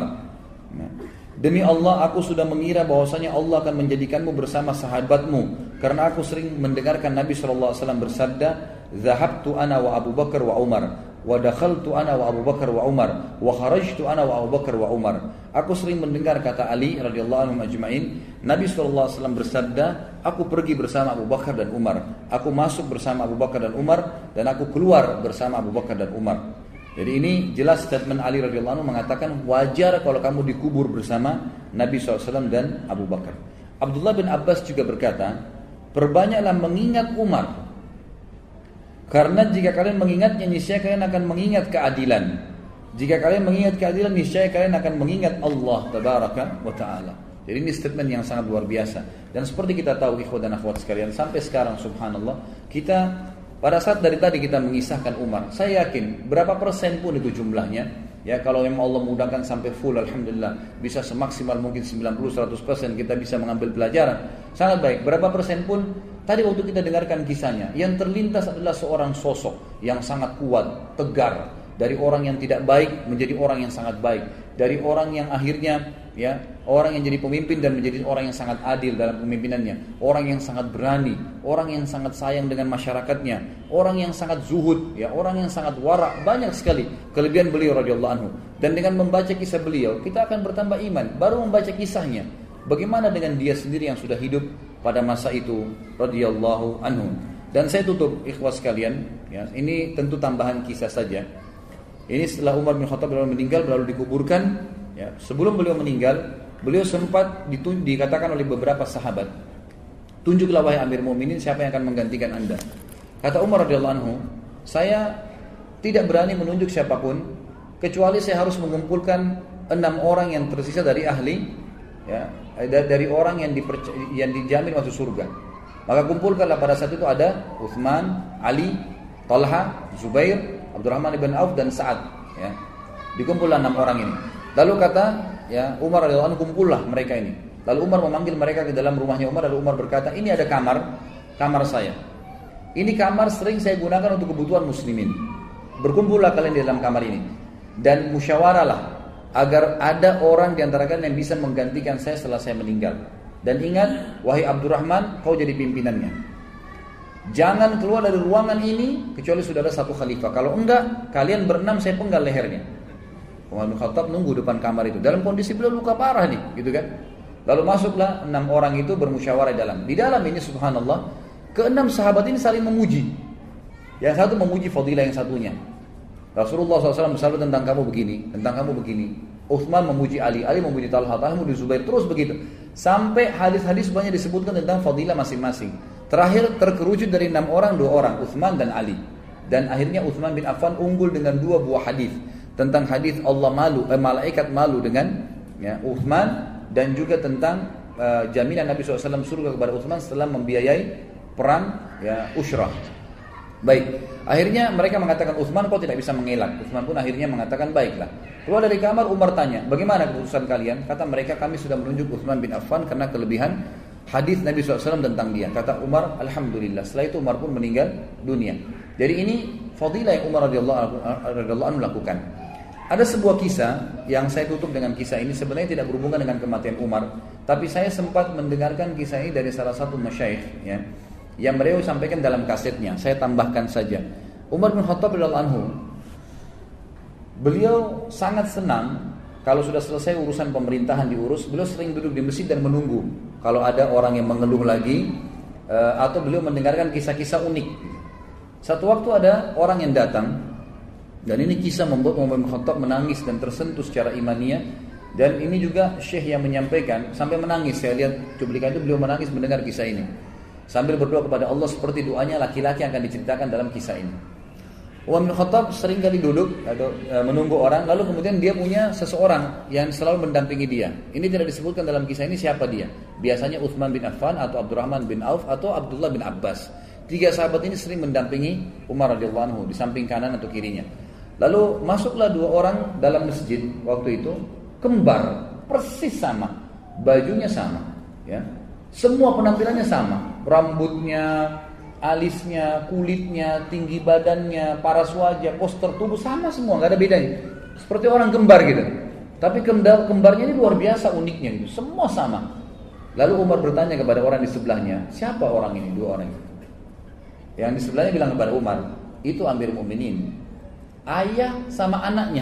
Demi Allah, aku sudah mengira bahwasanya Allah akan menjadikanmu bersama sahabatmu, karena aku sering mendengarkan Nabi SAW bersabda, "Zahabtu ana wa Abu Bakar wa Umar, wa dakhaltu ana wa Abu Bakar wa Umar, wa kharajtu ana wa Abu Bakar wa Umar." Aku sering mendengar, kata Ali radhiyallahu anhu ajma'in, Nabi SAW bersabda, aku pergi bersama Abu Bakar dan Umar, aku masuk bersama Abu Bakar dan Umar, dan aku keluar bersama Abu Bakar dan Umar. Jadi ini jelas statement Ali radhiyallahu anhu mengatakan wajar kalau kamu dikubur bersama Nabi SAW dan Abu Bakar. Abdullah bin Abbas juga berkata, perbanyaklah mengingat Umar, karena jika kalian mengingatnya, niscaya kalian akan mengingat keadilan. Jika kalian mengingat keadilan, niscaya kalian akan mengingat Allah tabaraka wa ta'ala. Jadi ini statement yang sangat luar biasa. Dan seperti kita tahu ikhwan dan akhwat sekalian, sampai sekarang subhanallah, kita pada saat dari tadi kita mengisahkan Umar, saya yakin berapa persen pun itu jumlahnya, ya kalau memang Allah mudahkan sampai full, alhamdulillah, bisa semaksimal mungkin 90-100% kita bisa mengambil pelajaran, sangat baik. Berapa persen pun tadi waktu kita dengarkan kisahnya, yang terlintas adalah seorang sosok yang sangat kuat, tegar, dari orang yang tidak baik menjadi orang yang sangat baik, dari orang yang akhirnya ya orang yang jadi pemimpin dan menjadi orang yang sangat adil dalam pemimpinannya, orang yang sangat berani, orang yang sangat sayang dengan masyarakatnya, orang yang sangat zuhud, ya orang yang sangat wara. Banyak sekali kelebihan beliau radhiyallahu anhu. Dan dengan membaca kisah beliau, kita akan bertambah iman. Baru membaca kisahnya, bagaimana dengan dia sendiri yang sudah hidup pada masa itu radhiyallahu anhu. Dan saya tutup ikhwas sekalian, ya, ini tentu tambahan kisah saja. Ini setelah Umar bin Khattab meninggal lalu dikuburkan, ya. Sebelum beliau meninggal, beliau sempat dikatakan oleh beberapa sahabat, tunjuklah wahai Amir Mu'minin siapa yang akan menggantikan Anda. Kata Umar radhiyallahu anhu, saya tidak berani menunjuk siapapun kecuali saya harus mengumpulkan 6 orang yang tersisa dari ahli, ya, dari orang yang dijamin masuk surga. Maka kumpulkanlah pada saat itu ada Utsman, Ali, Talha, Zubair, Abdurrahman ibn Auf dan Sa'ad, ya. Dikumpullah 6 orang ini. Lalu kata ya Umar radhiyallahu anhu, kumpullah mereka ini. Lalu Umar memanggil mereka ke dalam rumahnya Umar. Lalu Umar berkata, ini ada kamar saya. Ini kamar sering saya gunakan untuk kebutuhan muslimin. Berkumpullah kalian di dalam kamar ini dan musyawarahlah agar ada orang di antara kalian yang bisa menggantikan saya setelah saya meninggal. Dan ingat, wahai Abdurrahman, kau jadi pimpinannya. Jangan keluar dari ruangan ini kecuali sudah ada satu khalifah. Kalau enggak, kalian berenam saya penggal lehernya. Umar bin Khattab nunggu depan kamar itu. Dalam kondisi beliau luka parah nih, gitu kan? Lalu masuklah 6 orang itu bermusyawarah di dalam. Di dalam ini subhanallah, ke-6 sahabat ini saling memuji. Yang satu memuji fadilah yang satunya. Rasulullah SAW bersabda tentang kamu begini, tentang kamu begini. Utsman memuji Ali, Ali memuji Talha, Talha memuji Zubair, terus begitu. Sampai hadis-hadis banyak disebutkan tentang fadilah masing-masing. Terakhir terkerucut dari 6 orang, 2 orang, Utsman dan Ali. Dan akhirnya Utsman bin Affan unggul dengan 2 buah hadis tentang hadis Allah malaikat malu dengan ya, Utsman, dan juga tentang jaminan Nabi SAW surga kepada Utsman setelah membiayai perang ya Ushrah. Baik, akhirnya mereka mengatakan Utsman kau tidak bisa mengelak. Utsman pun akhirnya mengatakan baiklah. Keluar dari kamar Umar tanya, bagaimana keputusan kalian? Kata mereka, kami sudah menunjuk Utsman bin Affan karena kelebihan hadis Nabi SAW tentang dia. Kata Umar, alhamdulillah. Setelah itu Umar pun meninggal dunia. Jadi ini fadilah yang Umar radhiyallahu anhu lakukan. Ada sebuah kisah yang saya tutup dengan kisah ini, sebenarnya tidak berhubungan dengan kematian Umar, tapi saya sempat mendengarkan kisah ini dari salah satu masyayikh, ya, yang beliau sampaikan dalam kasetnya. Saya tambahkan saja. Umar bin Khattab radhiyallahu anhu, beliau sangat senang kalau sudah selesai urusan pemerintahan diurus, beliau sering duduk di masjid dan menunggu kalau ada orang yang mengeluh lagi, atau beliau mendengarkan kisah-kisah unik. Satu waktu ada orang yang datang, dan ini kisah membuat Umar bin Khattab menangis dan tersentuh secara imaniyah. Dan ini juga syekh yang menyampaikan sampai menangis. Saya lihat cuplikan itu, beliau menangis mendengar kisah ini sambil berdoa kepada Allah seperti doanya laki-laki yang akan diceritakan dalam kisah ini. Umar bin Khattab sering kali duduk atau menunggu orang, lalu kemudian dia punya seseorang yang selalu mendampingi dia. Ini tidak disebutkan dalam kisah ini siapa dia. Biasanya Utsman bin Affan atau Abdurrahman bin Auf atau Abdullah bin Abbas. 3 sahabat ini sering mendampingi Umar radhiyallahu anhu di samping kanan atau kirinya. Lalu masuklah 2 orang dalam masjid waktu itu, kembar, persis sama, bajunya sama, ya. Semua penampilannya sama, rambutnya, alisnya, kulitnya, tinggi badannya, paras wajah, postur tubuh sama semua, nggak ada bedanya. Seperti orang kembar gitu. Tapi kembarnya ini luar biasa uniknya gitu. Semua sama. Lalu Umar bertanya kepada orang di sebelahnya, siapa orang ini, 2 orang itu? Yang di sebelahnya bilang kepada Umar, itu Amir Mu'minin, ayah sama anaknya.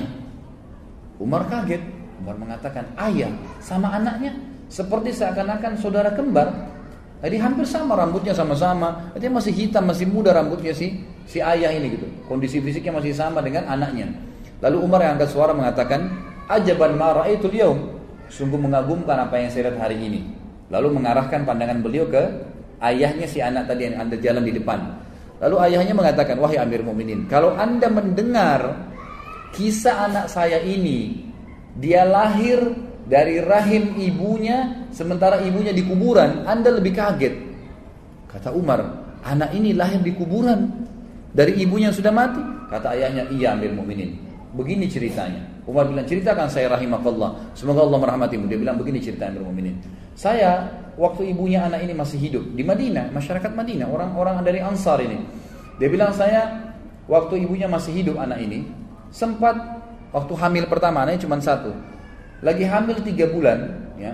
Umar kaget. Umar mengatakan, ayah sama anaknya, seperti seakan-akan saudara kembar. Jadi hampir sama, rambutnya sama-sama. Dia masih hitam, masih muda rambutnya si ayah ini gitu. Kondisi fisiknya masih sama dengan anaknya. Lalu Umar yang angkat suara mengatakan, ajaban ma ra'aitul yaum, sungguh mengagumkan apa yang saya lihat hari ini. Lalu mengarahkan pandangan beliau ke ayahnya si anak tadi yang Anda jalan di depan. Lalu ayahnya mengatakan, wahai Amir Mu'minin, kalau Anda mendengar kisah anak saya ini, dia lahir dari rahim ibunya, sementara ibunya di kuburan, Anda lebih kaget. Kata Umar, anak ini lahir di kuburan dari ibunya yang sudah mati? Kata ayahnya, iya Amir Mu'minin, begini ceritanya. Umar bilang, ceritakan saya rahimakallah, semoga Allah merahmatimu. Dia bilang, begini cerita Amir Mu'minin, saya waktu ibunya anak ini masih hidup di Madinah, masyarakat Madinah, orang-orang dari Ansar ini. Dia bilang, saya waktu ibunya masih hidup anak ini, sempat waktu hamil pertama, anaknya cuma 1, lagi hamil 3 bulan, ya.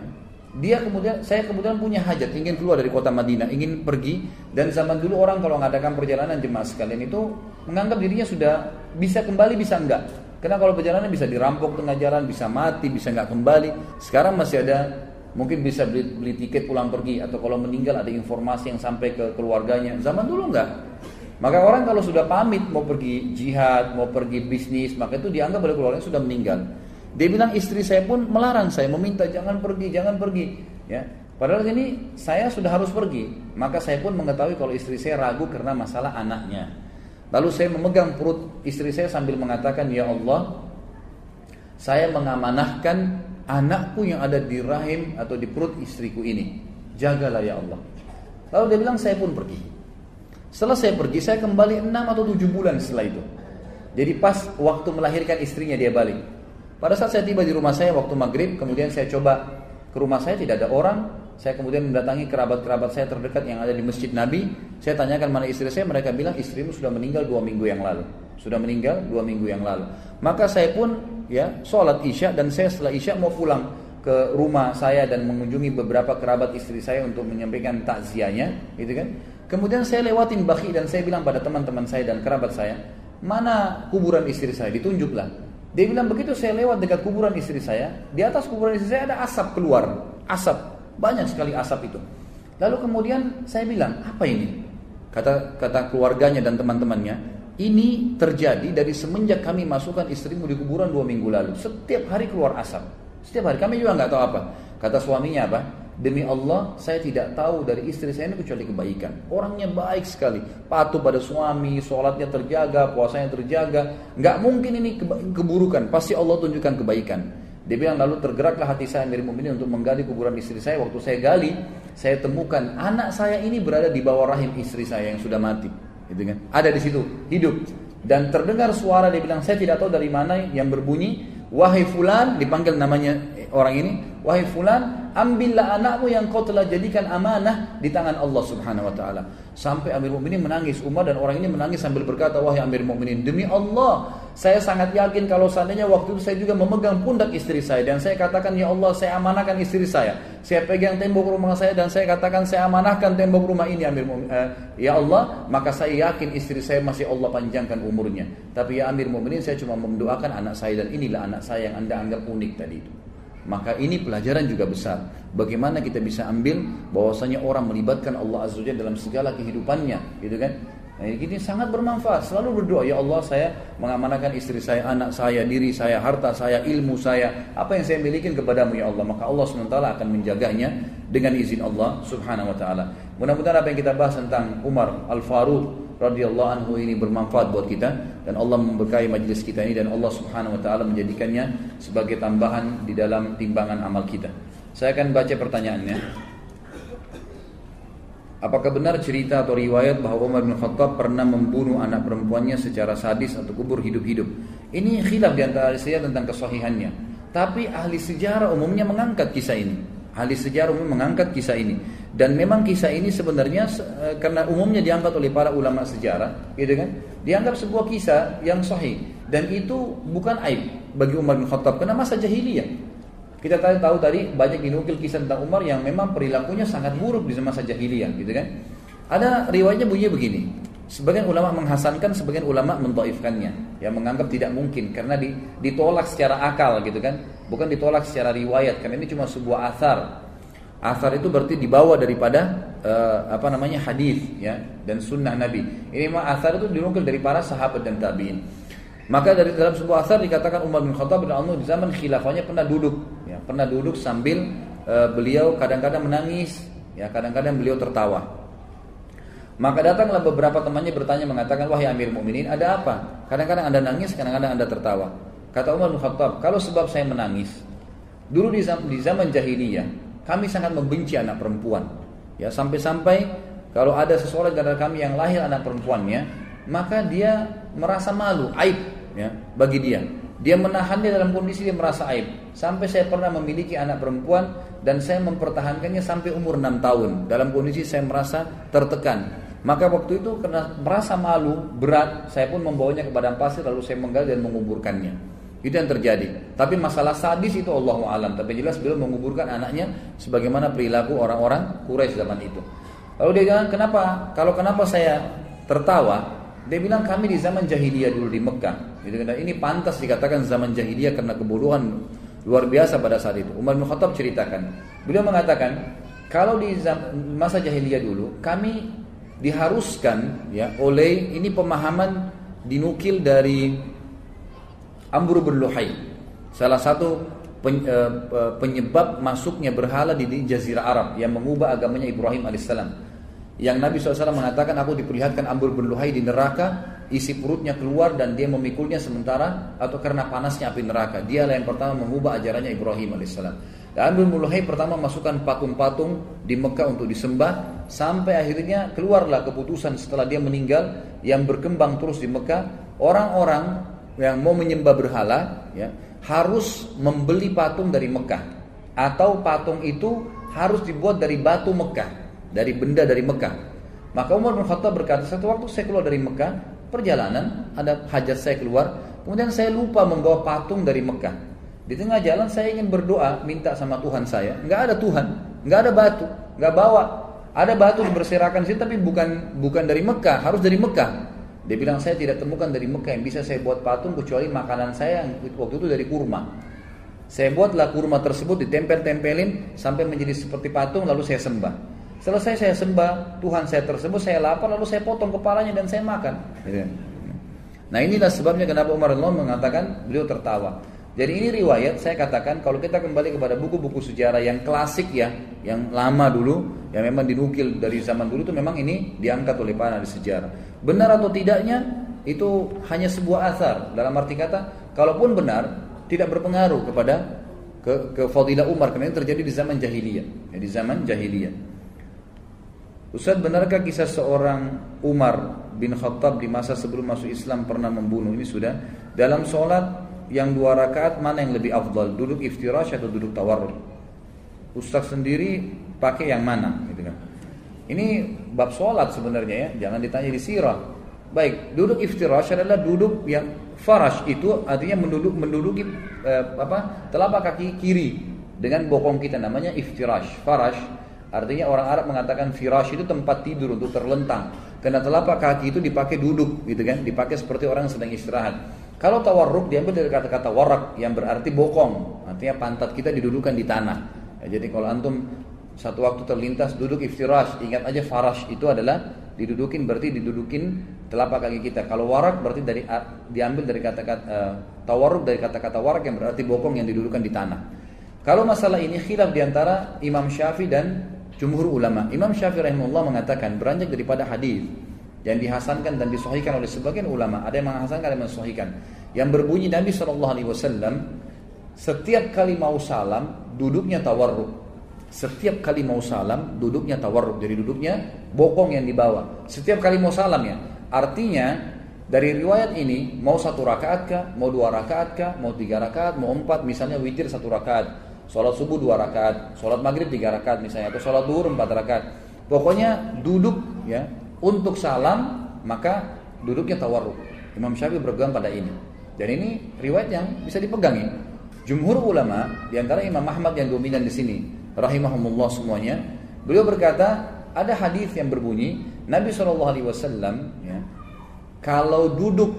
Saya kemudian punya hajat, ingin keluar dari kota Madinah, ingin pergi. Dan zaman dulu orang kalau mengadakan perjalanan jemaah sekalian itu menganggap dirinya sudah bisa kembali, bisa enggak. Karena kalau perjalanan bisa dirampok tengah jalan, bisa mati, bisa enggak kembali. Sekarang masih ada, mungkin bisa beli tiket pulang pergi, atau kalau meninggal ada informasi yang sampai ke keluarganya. Zaman dulu enggak. Maka orang kalau sudah pamit mau pergi jihad, mau pergi bisnis, maka itu dianggap oleh keluarganya sudah meninggal. Dia bilang istri saya pun melarang saya, meminta jangan pergi, ya. Padahal ini saya sudah harus pergi. Maka saya pun mengetahui kalau istri saya ragu karena masalah anaknya. Lalu saya memegang perut istri saya sambil mengatakan, ya Allah, saya mengamanahkan anakku yang ada di rahim atau di perut istriku ini. Jagalah ya Allah. Lalu dia bilang saya pun pergi. Setelah saya pergi, saya kembali 6 atau 7 bulan setelah itu. Jadi pas waktu melahirkan istrinya dia balik. Pada saat saya tiba di rumah saya waktu maghrib, kemudian saya coba ke rumah saya, tidak ada orang. Saya kemudian mendatangi kerabat-kerabat saya terdekat yang ada di Masjid Nabi. Saya tanyakan mana istri saya, mereka bilang istrimu sudah meninggal 2 minggu yang lalu. Sudah meninggal 2 minggu yang lalu. Maka saya pun ya sholat isya, dan saya setelah isya mau pulang ke rumah saya dan mengunjungi beberapa kerabat istri saya untuk menyampaikan takziahnya, gitu kan. Kemudian saya lewatin Baqi dan saya bilang pada teman-teman saya dan kerabat saya, mana kuburan istri saya? Ditunjuklah. Dia bilang begitu saya lewat dekat kuburan istri saya, di atas kuburan istri saya ada asap keluar, asap, banyak sekali asap itu. Lalu kemudian saya bilang, apa ini? Kata keluarganya dan teman-temannya, ini terjadi dari semenjak kami masukkan istrimu di kuburan 2 minggu lalu. Setiap hari keluar asap, setiap hari. Kami juga nggak tahu apa. Kata suaminya apa? Demi Allah, saya tidak tahu dari istri saya ini kecuali kebaikan. Orangnya baik sekali, patuh pada suami, sholatnya terjaga, puasanya terjaga. Nggak mungkin ini keburukan, pasti Allah tunjukkan kebaikan. Dia bilang lalu tergeraklah hati saya Amirul Mukminin untuk menggali kuburan istri saya. Waktu saya gali, saya temukan anak saya ini berada di bawah rahim istri saya yang sudah mati. Gitu kan? Ada di situ, hidup. Dan terdengar suara, dia bilang saya tidak tahu dari mana yang berbunyi, wahai fulan, dipanggil namanya orang ini, wahai fulan, ambillah anakmu yang kau telah jadikan amanah di tangan Allah Subhanahu wa taala. Sampai Amirul Mukminin menangis, Umar dan orang ini menangis sambil berkata, wahai Amirul Mukminin, demi Allah, saya sangat yakin kalau seandainya waktu itu saya juga memegang pundak istri saya dan saya katakan, ya Allah, saya amanahkan istri saya. Saya pegang tembok rumah saya dan saya katakan saya amanahkan tembok rumah ini, ya Allah, maka saya yakin istri saya masih Allah panjangkan umurnya. Tapi ya Amirul Mukminin, saya cuma mendoakan anak saya dan inilah anak saya yang Anda anggap unik tadi itu. Maka ini pelajaran juga besar. Bagaimana kita bisa ambil bahwasanya orang melibatkan Allah Azza wa Jalla dalam segala kehidupannya, gitu kan? Nah, ini sangat bermanfaat. Selalu berdoa, ya Allah, saya mengamanahkan istri saya, anak saya, diri saya, harta saya, ilmu saya, apa yang saya miliki kepadamu ya Allah. Maka Allah SWT akan menjaganya dengan izin Allah Subhanahu wa taala. Mudah-mudahan apa yang kita bahas tentang Umar Al-Faruq radhiyallahu anhu ini bermanfaat buat kita, dan Allah memberkahi majlis kita ini, dan Allah Subhanahu wa taala menjadikannya sebagai tambahan di dalam timbangan amal kita. Saya akan baca pertanyaannya. Apakah benar cerita atau riwayat bahwa Umar bin Khattab pernah membunuh anak perempuannya secara sadis atau kubur hidup-hidup? Ini khilaf di antara ahli sejarah tentang kesahihannya. Tapi ahli sejarah umumnya mengangkat kisah ini. Ahli sejarah umumnya mengangkat kisah ini. Dan memang kisah ini sebenarnya karena umumnya diangkat oleh para ulama sejarah, gitu kan? Dianggap sebuah kisah yang sahih, dan itu bukan aib bagi Umar bin Khattab karena masa jahiliyah. Kita tahu tadi banyak dinukil kisah tentang Umar yang memang perilakunya sangat buruk di masa jahiliyah, gitu kan? Ada riwayatnya bunyinya begini. Sebagian ulama menghasankan, sebagian ulama mendhaifkannya, yang menganggap tidak mungkin karena ditolak secara akal, gitu kan? Bukan ditolak secara riwayat, karena ini cuma sebuah athar. Athar itu berarti dibawa daripada hadis, ya, dan sunnah Nabi. Ini mah athar itu dinukil dari para sahabat dan tabi'in. Maka dari dalam sebuah athar dikatakan Umar bin Khattab radhiyallahu anhu di zaman khilafahnya pernah duduk sambil beliau kadang-kadang menangis, ya, kadang-kadang beliau tertawa. Maka datanglah beberapa temannya bertanya mengatakan, wahai Amirul Mukminin, ada apa? Kadang-kadang Anda nangis, kadang-kadang Anda tertawa. Kata Umar bin Khattab, kalau sebab saya menangis, dulu di zaman jahiliyah kami sangat membenci anak perempuan, ya, sampai-sampai kalau ada seseorang dari kami yang lahir anak perempuannya, maka dia merasa malu, aib, ya, bagi dia. Dia menahannya dalam kondisi dia merasa aib. Sampai saya pernah memiliki anak perempuan dan saya mempertahankannya sampai umur 6 tahun dalam kondisi saya merasa tertekan. Maka waktu itu karena merasa malu, berat, saya pun membawanya ke padang pasir lalu saya menggali dan menguburkannya. Itu yang terjadi. Tapi masalah sadis itu Allahu a'lam. Tapi jelas beliau menguburkan anaknya sebagaimana perilaku orang-orang Quraisy zaman itu. Lalu dia bilang, kenapa saya tertawa? Dia bilang, kami di zaman jahiliyah dulu di Mekah. Gitu, dan ini pantas dikatakan zaman jahiliyah karena kebodohan luar biasa pada saat itu. Umar bin Khattab ceritakan. Beliau mengatakan, kalau di masa jahiliyah dulu kami diharuskan ya oleh ini pemahaman dinukil dari Amr bin Luhai, salah satu penyebab masuknya berhala di Jazirah Arab yang mengubah agamanya Ibrahim alaihissalam. Yang Nabi SAW mengatakan, aku diperlihatkan Amr bin Luhai di neraka, isi perutnya keluar dan dia memikulnya sementara atau karena panasnya api neraka. Dialah yang pertama mengubah ajarannya Ibrahim alaihissalam. Dan Amr bin Luhai pertama masukkan patung-patung di Mekah untuk disembah, sampai akhirnya keluarlah keputusan setelah dia meninggal yang berkembang terus di Mekah, orang-orang yang mau menyembah berhala ya, harus membeli patung dari Mekah, atau patung itu harus dibuat dari batu Mekah, dari benda dari Mekah. Maka Umar bin Khattab berkata, satu waktu saya keluar dari Mekah, perjalanan, ada hajat saya keluar, kemudian saya lupa membawa patung dari Mekah. Di tengah jalan saya ingin berdoa, minta sama Tuhan saya, nggak ada Tuhan, nggak ada batu, nggak bawa. Ada batu berserakan sini, tapi bukan dari Mekah, harus dari Mekah. Dia bilang, saya tidak temukan dari Mekah yang bisa saya buat patung kecuali makanan saya yang waktu itu dari kurma. Saya buatlah kurma tersebut, ditempel-tempelin sampai menjadi seperti patung, lalu saya sembah. Selesai saya sembah, Tuhan saya tersebut, saya lapar, lalu saya potong kepalanya dan saya makan. Nah, inilah sebabnya kenapa Umar bin Khattab mengatakan beliau tertawa. Jadi ini riwayat, saya katakan kalau kita kembali kepada buku-buku sejarah yang klasik ya, yang lama dulu, yang memang dinukil dari zaman dulu, itu memang ini diangkat oleh para ahli sejarah. Benar atau tidaknya itu hanya sebuah athar. Dalam arti kata, kalaupun benar, tidak berpengaruh kepada fadilah Umar, karena ini terjadi di zaman jahiliyah. Ya, di zaman jahiliyah. Ustaz, benarkah kisah seorang Umar bin Khattab di masa sebelum masuk Islam pernah membunuh? Ini sudah. Dalam sholat yang 2 rakaat mana yang lebih afdal, duduk iftirash atau duduk tawarruk? Ustaz sendiri pakai yang mana gitu kan. Ini bab sholat sebenarnya ya, jangan ditanya di sirah. Baik, duduk iftirash adalah duduk yang farash, itu artinya menduduki telapak kaki kiri dengan bokong kita, namanya iftirash. Farash artinya orang Arab mengatakan firash itu tempat tidur untuk terlentang, karena telapak kaki itu dipakai duduk gitu kan, dipakai seperti orang sedang istirahat. Kalau tawarruk diambil dari kata-kata warak yang berarti bokong, artinya pantat kita didudukan di tanah. Ya, jadi kalau antum satu waktu terlintas duduk iftirash, ingat aja farash itu adalah didudukin, berarti didudukin telapak kaki kita. Kalau warak berarti diambil dari kata-kata tawarruk dari kata-kata warak yang berarti bokong yang didudukan di tanah. Kalau masalah ini khilaf diantara Imam Syafi'i dan jumhur ulama. Imam Syafi'i rahimahullah mengatakan beranjak daripada hadis yang dihasankan dan disahihkan oleh sebagian ulama, ada yang menghasankan, ada yang mensahihkan, yang berbunyi Nabi SAW setiap kali mau salam duduknya tawarruk. Setiap kali mau salam duduknya tawarruk, jadi duduknya bokong yang dibawa setiap kali mau salam ya. Artinya dari riwayat ini mau 1 rakaat kah, mau 2 rakaat kah, mau 3 rakaat, mau 4, misalnya witir 1 rakaat, sholat subuh 2 rakaat, sholat maghrib 3 rakaat misalnya, atau sholat duhur 4 rakaat, pokoknya duduk ya untuk salam, maka duduknya tawarruk. Imam Syafi'i berpegang pada ini, dan ini riwayat yang bisa dipegangi. Jumhur ulama, diantara Imam Ahmad yang dominan di sini, rahimahumullah semuanya, beliau berkata ada hadis yang berbunyi Nabi SAW ya, kalau duduk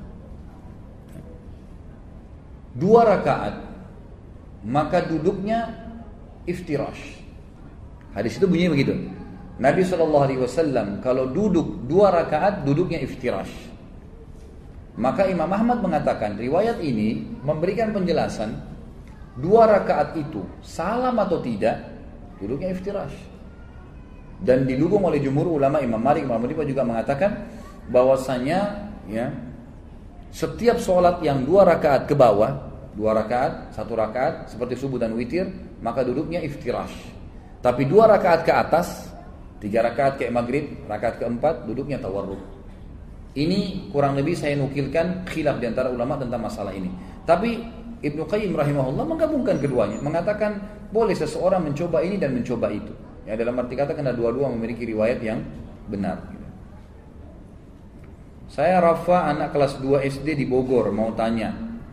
2 rakaat maka duduknya iftirash. Hadis itu bunyinya begitu. Nabi SAW kalau duduk 2 rakaat duduknya iftirash. Maka Imam Ahmad mengatakan riwayat ini memberikan penjelasan 2 rakaat itu salam atau tidak duduknya iftirash. Dan didukung oleh jumhur ulama, Imam Malik, Imam Abu juga mengatakan bahwasanya ya setiap sholat yang 2 rakaat ke bawah, 2 rakaat, 1 rakaat seperti subuh dan witir, maka duduknya iftirash. Tapi 2 rakaat ke atas, 3 rakaat kayak maghrib, rakaat keempat duduknya tawarruk. Ini kurang lebih saya nukilkan khilaf di antara ulama tentang masalah ini. Tapi Ibnu Qayyim rahimahullah menggabungkan keduanya, mengatakan boleh seseorang mencoba ini dan mencoba itu. Ya, dalam arti kata karena dua-dua memiliki riwayat yang benar. Saya Rafa, anak kelas 2 SD di Bogor, mau tanya,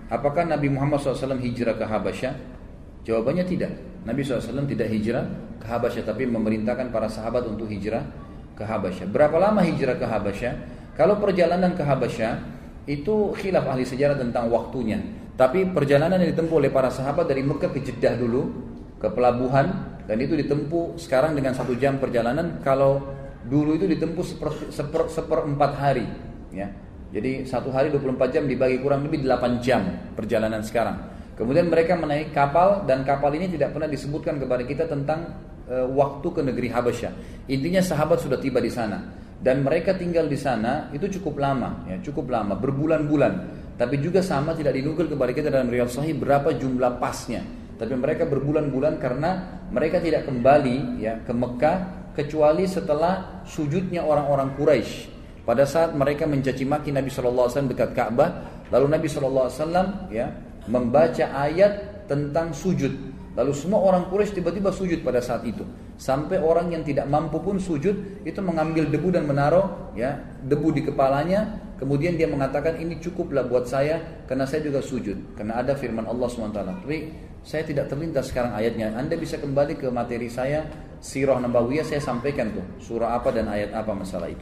apakah Nabi Muhammad SAW hijrah ke Habasyah? Jawabannya tidak. Nabi SAW tidak hijrah ke Habasyah, tapi memerintahkan para sahabat untuk hijrah ke Habasyah. Berapa lama hijrah ke Habasyah? Kalau perjalanan ke Habasyah itu khilaf ahli sejarah tentang waktunya. Tapi perjalanan yang ditempuh oleh para sahabat dari Mekah ke Jeddah dulu, ke pelabuhan, dan itu ditempuh sekarang dengan 1 jam perjalanan. Kalau dulu itu ditempuh seperempat hari, ya. Jadi 1 hari 24 jam dibagi kurang lebih 8 jam perjalanan sekarang. Kemudian mereka menaik kapal, dan kapal ini tidak pernah disebutkan kepada kita tentang waktu ke negeri Habasyah. Intinya sahabat sudah tiba di sana, dan mereka tinggal di sana itu cukup lama, ya, cukup lama, berbulan-bulan. Tapi juga sama tidak dinukil kepada kita dalam riwayat sahih berapa jumlah pasnya. Tapi mereka berbulan-bulan karena mereka tidak kembali, ya, ke Mekah kecuali setelah sujudnya orang-orang Quraisy. Pada saat mereka mencaci maki Nabi SAW dekat Ka'bah, lalu Nabi SAW, ya, membaca ayat tentang sujud. Lalu semua orang Quraisy tiba-tiba sujud pada saat itu. Sampai orang yang tidak mampu pun sujud, itu mengambil debu dan menaruh, ya, debu di kepalanya. Kemudian dia mengatakan, ini cukuplah buat saya karena saya juga sujud. Karena ada firman Allah SWT. Tapi saya tidak terlintas sekarang ayatnya. Anda bisa kembali ke materi saya, Sirah Nabawiyah, saya sampaikan tuh surah apa dan ayat apa masalah itu.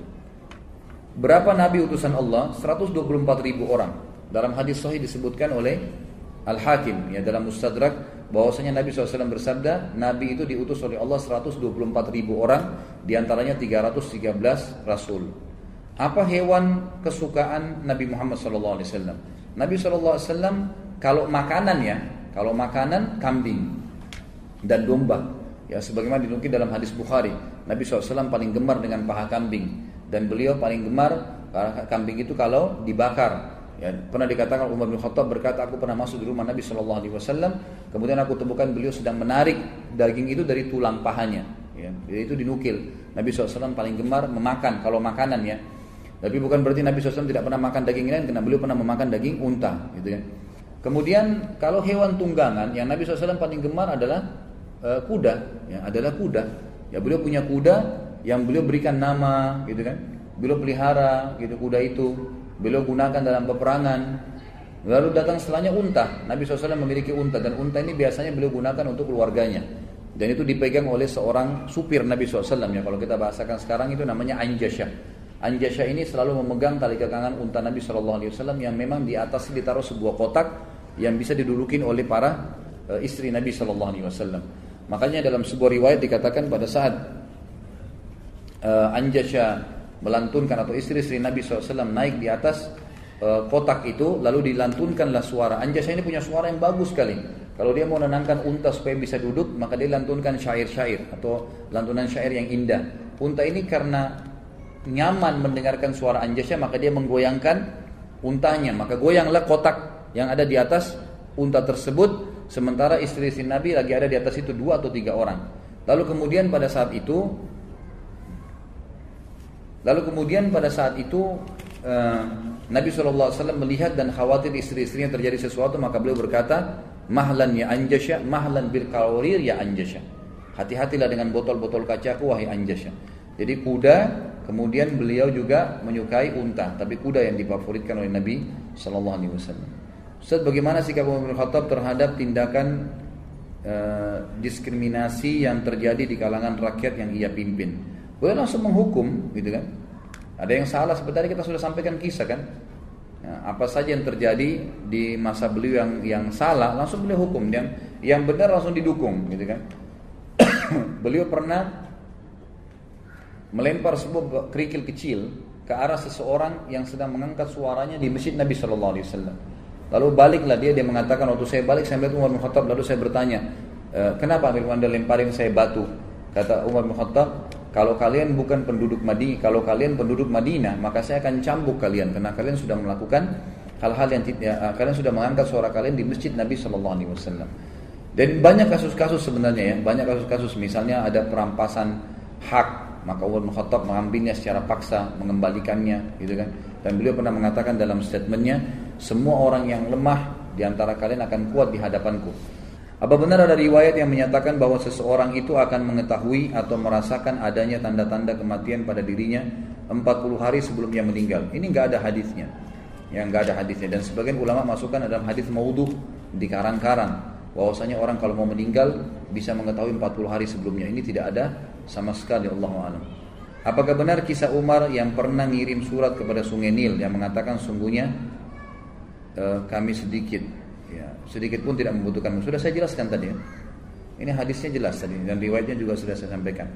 Berapa nabi utusan Allah? 124.000 orang. Dalam hadis sahih disebutkan oleh Al-Hakim, ya, dalam Mustadrak, bahwasanya Nabi SAW bersabda, Nabi itu diutus oleh Allah 124.000 orang, diantaranya 313 Rasul. Apa hewan kesukaan Nabi Muhammad SAW? Nabi SAW kalau makanan, ya, kalau makanan kambing dan domba, ya, sebagaimana dinukil dalam hadis Bukhari, Nabi SAW paling gemar dengan paha kambing, dan beliau paling gemar paha kambing itu kalau dibakar. Ya, pernah dikatakan Umar bin Khattab berkata, aku pernah masuk di rumah Nabi SAW, kemudian aku temukan beliau sedang menarik daging itu dari tulang pahanya. Ya, jadi itu dinukil. Nabi SAW paling gemar memakan kalau makanan, ya. Tapi bukan berarti Nabi SAW tidak pernah makan daging lain, karena beliau pernah memakan daging unta, gitu ya. Kemudian kalau hewan tunggangan yang Nabi SAW paling gemar adalah kuda, ya, adalah kuda. Ya, beliau punya kuda yang beliau berikan nama, gitu kan. Beliau pelihara, gitu, kuda itu. Beliau gunakan dalam peperangan. Lalu datang setelahnya unta. Nabi SAW memiliki unta, dan unta ini biasanya beliau gunakan untuk keluarganya. Dan itu dipegang oleh seorang supir Nabi SAW, ya. Kalau kita bahasakan sekarang itu namanya Anjasyah. Anjasyah ini selalu memegang tali kekangan unta Nabi SAW yang memang di atas ditaruh sebuah kotak yang bisa didudukin oleh para istri Nabi SAW. Makanya dalam sebuah riwayat dikatakan pada saat Anjasyah melantunkan, atau istri-istri Nabi SAW naik di atas kotak itu, lalu dilantunkanlah suara. Anjasyah ini punya suara yang bagus sekali. Kalau dia mau menenangkan unta supaya bisa duduk, maka dia lantunkan syair-syair atau lantunan syair yang indah. Unta ini karena nyaman mendengarkan suara Anjasyah, maka dia menggoyangkan untanya, maka goyanglah kotak yang ada di atas unta tersebut, sementara istri-istri Nabi lagi ada di atas itu 2 atau 3 orang. Lalu kemudian pada saat itu Nabi SAW melihat dan khawatir istri-istrinya terjadi sesuatu, maka beliau berkata, mahlan ya Anjasyah, mahlan bil qawarir ya Anjasyah. Hati-hatilah dengan botol-botol kacaku wahai Anjasyah. Jadi kuda, kemudian beliau juga menyukai unta, tapi kuda yang difavoritkan oleh Nabi SAW. Ustaz, bagaimana sikap Umar bin Khattab terhadap tindakan diskriminasi yang terjadi di kalangan rakyat yang ia pimpin? Beliau langsung menghukum, gitu kan? Ada yang salah, seperti tadi kita sudah sampaikan kisah kan? Ya, apa saja yang terjadi di masa beliau yang salah, langsung beliau hukum, yang benar langsung didukung, gitu kan? Beliau pernah melempar sebuah kerikil kecil ke arah seseorang yang sedang mengangkat suaranya di masjid Nabi SAW. Lalu baliklah dia mengatakan, waktu saya balik saya melihat Umar bin Khattab, lalu saya bertanya, kenapa Anda lemparin saya batu? Kata Umar bin Khattab, kalau kalian bukan penduduk Madinah, kalau kalian penduduk Madinah, maka saya akan cambuk kalian karena kalian sudah melakukan hal-hal yang kalian sudah mengangkat suara kalian di masjid Nabi SAW. Dan banyak kasus-kasus sebenarnya, ya, banyak kasus-kasus, misalnya ada perampasan hak, maka Umar bin Khattab mengambilnya secara paksa, mengembalikannya, gitu kan. Dan beliau pernah mengatakan dalam statementnya, semua orang yang lemah di antara kalian akan kuat di hadapanku. Apa benar ada riwayat yang menyatakan bahwa seseorang itu akan mengetahui atau merasakan adanya tanda-tanda kematian pada dirinya 40 hari sebelum ia meninggal? Ini enggak ada hadisnya. yang nggak ada hadisnya. Dan sebagian ulama masukkan dalam hadis maudhu, dikarang-karang, bahwasanya orang kalau mau meninggal bisa mengetahui 40 hari sebelumnya. Ini tidak ada sama sekali, Allahu a'lam. Apakah benar kisah Umar yang pernah ngirim surat kepada Sungai Nil yang mengatakan sungguhnya kami sedikit, ya, sedikit pun tidak membutuhkan. Sudah saya jelaskan tadi ya. Ini hadisnya jelas tadi dan riwayatnya juga sudah saya sampaikan.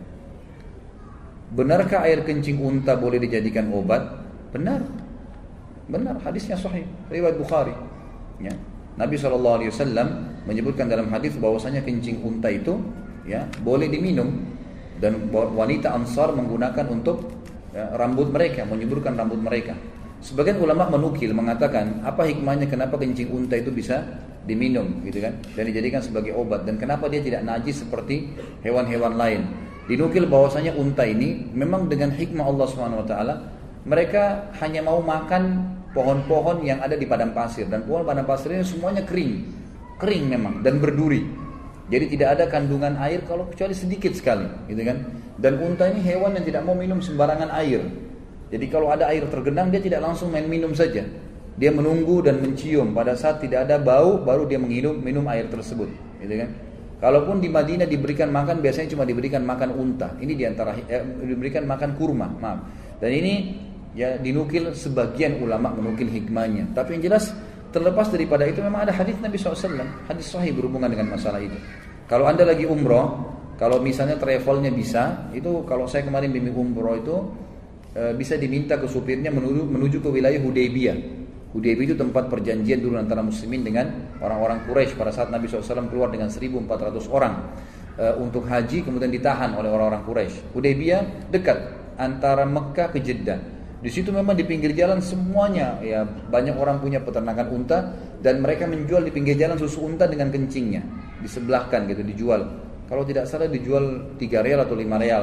Benarkah air kencing unta boleh dijadikan obat? Benar. Benar, hadisnya sahih, riwayat Bukhari. Ya. Nabi SAW menyebutkan dalam hadis bahwasanya kencing unta itu ya boleh diminum, dan wanita Ansar menggunakan untuk ya, rambut mereka, menyuburkan rambut mereka. Sebagian ulama menukil mengatakan apa hikmahnya kenapa kencing unta itu bisa diminum gitu kan, dan dijadikan sebagai obat, dan kenapa dia tidak najis seperti hewan-hewan lain. Dinukil bahwasanya unta ini memang dengan hikmah Allah SWT, mereka hanya mau makan pohon-pohon yang ada di padang pasir, dan pohon padang pasir ini semuanya kering memang dan berduri. Jadi tidak ada kandungan air kalau kecuali sedikit sekali, gitu kan. Dan unta ini hewan yang tidak mau minum sembarangan air. Jadi kalau ada air tergenang dia tidak langsung main minum saja. Dia menunggu dan mencium, pada saat tidak ada bau baru dia minum air tersebut, gitu kan. Kalaupun di Madinah diberikan makan biasanya cuma diberikan makan unta. Ini diantara diberikan makan kurma, maaf. Dan ini ya dinukil sebagian ulama menukil hikmahnya. Tapi yang jelas terlepas daripada itu memang ada hadis Nabi SAW, hadis sahih berhubungan dengan masalah itu. Kalau anda lagi umroh, kalau misalnya travelnya bisa, itu kalau saya kemarin bimbing umroh itu bisa diminta ke supirnya menuju ke wilayah Hudaybiyah. Hudaybiyah itu tempat perjanjian dulu antara muslimin dengan orang-orang Quraisy pada saat Nabi SAW keluar dengan 1.400 orang untuk haji, kemudian ditahan oleh orang-orang Quraisy. Hudaybiyah dekat antara Mekah ke Jeddah. Di situ memang di pinggir jalan semuanya ya banyak orang punya peternakan unta, dan mereka menjual di pinggir jalan susu unta dengan kencingnya, disebelahkan gitu dijual. Kalau tidak salah dijual 3 real atau 5 real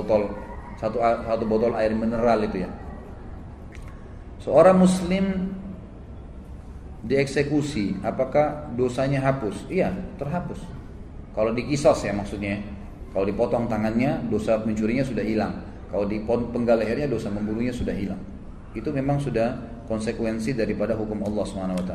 satu botol air mineral itu ya. Seorang muslim dieksekusi, apakah dosanya hapus? Iya, terhapus. Kalau dikisos ya maksudnya. Kalau dipotong tangannya, dosa mencurinya sudah hilang. Kalau dipenggal lehernya, dosa membunuhnya sudah hilang. Itu memang sudah konsekuensi daripada hukum Allah SWT.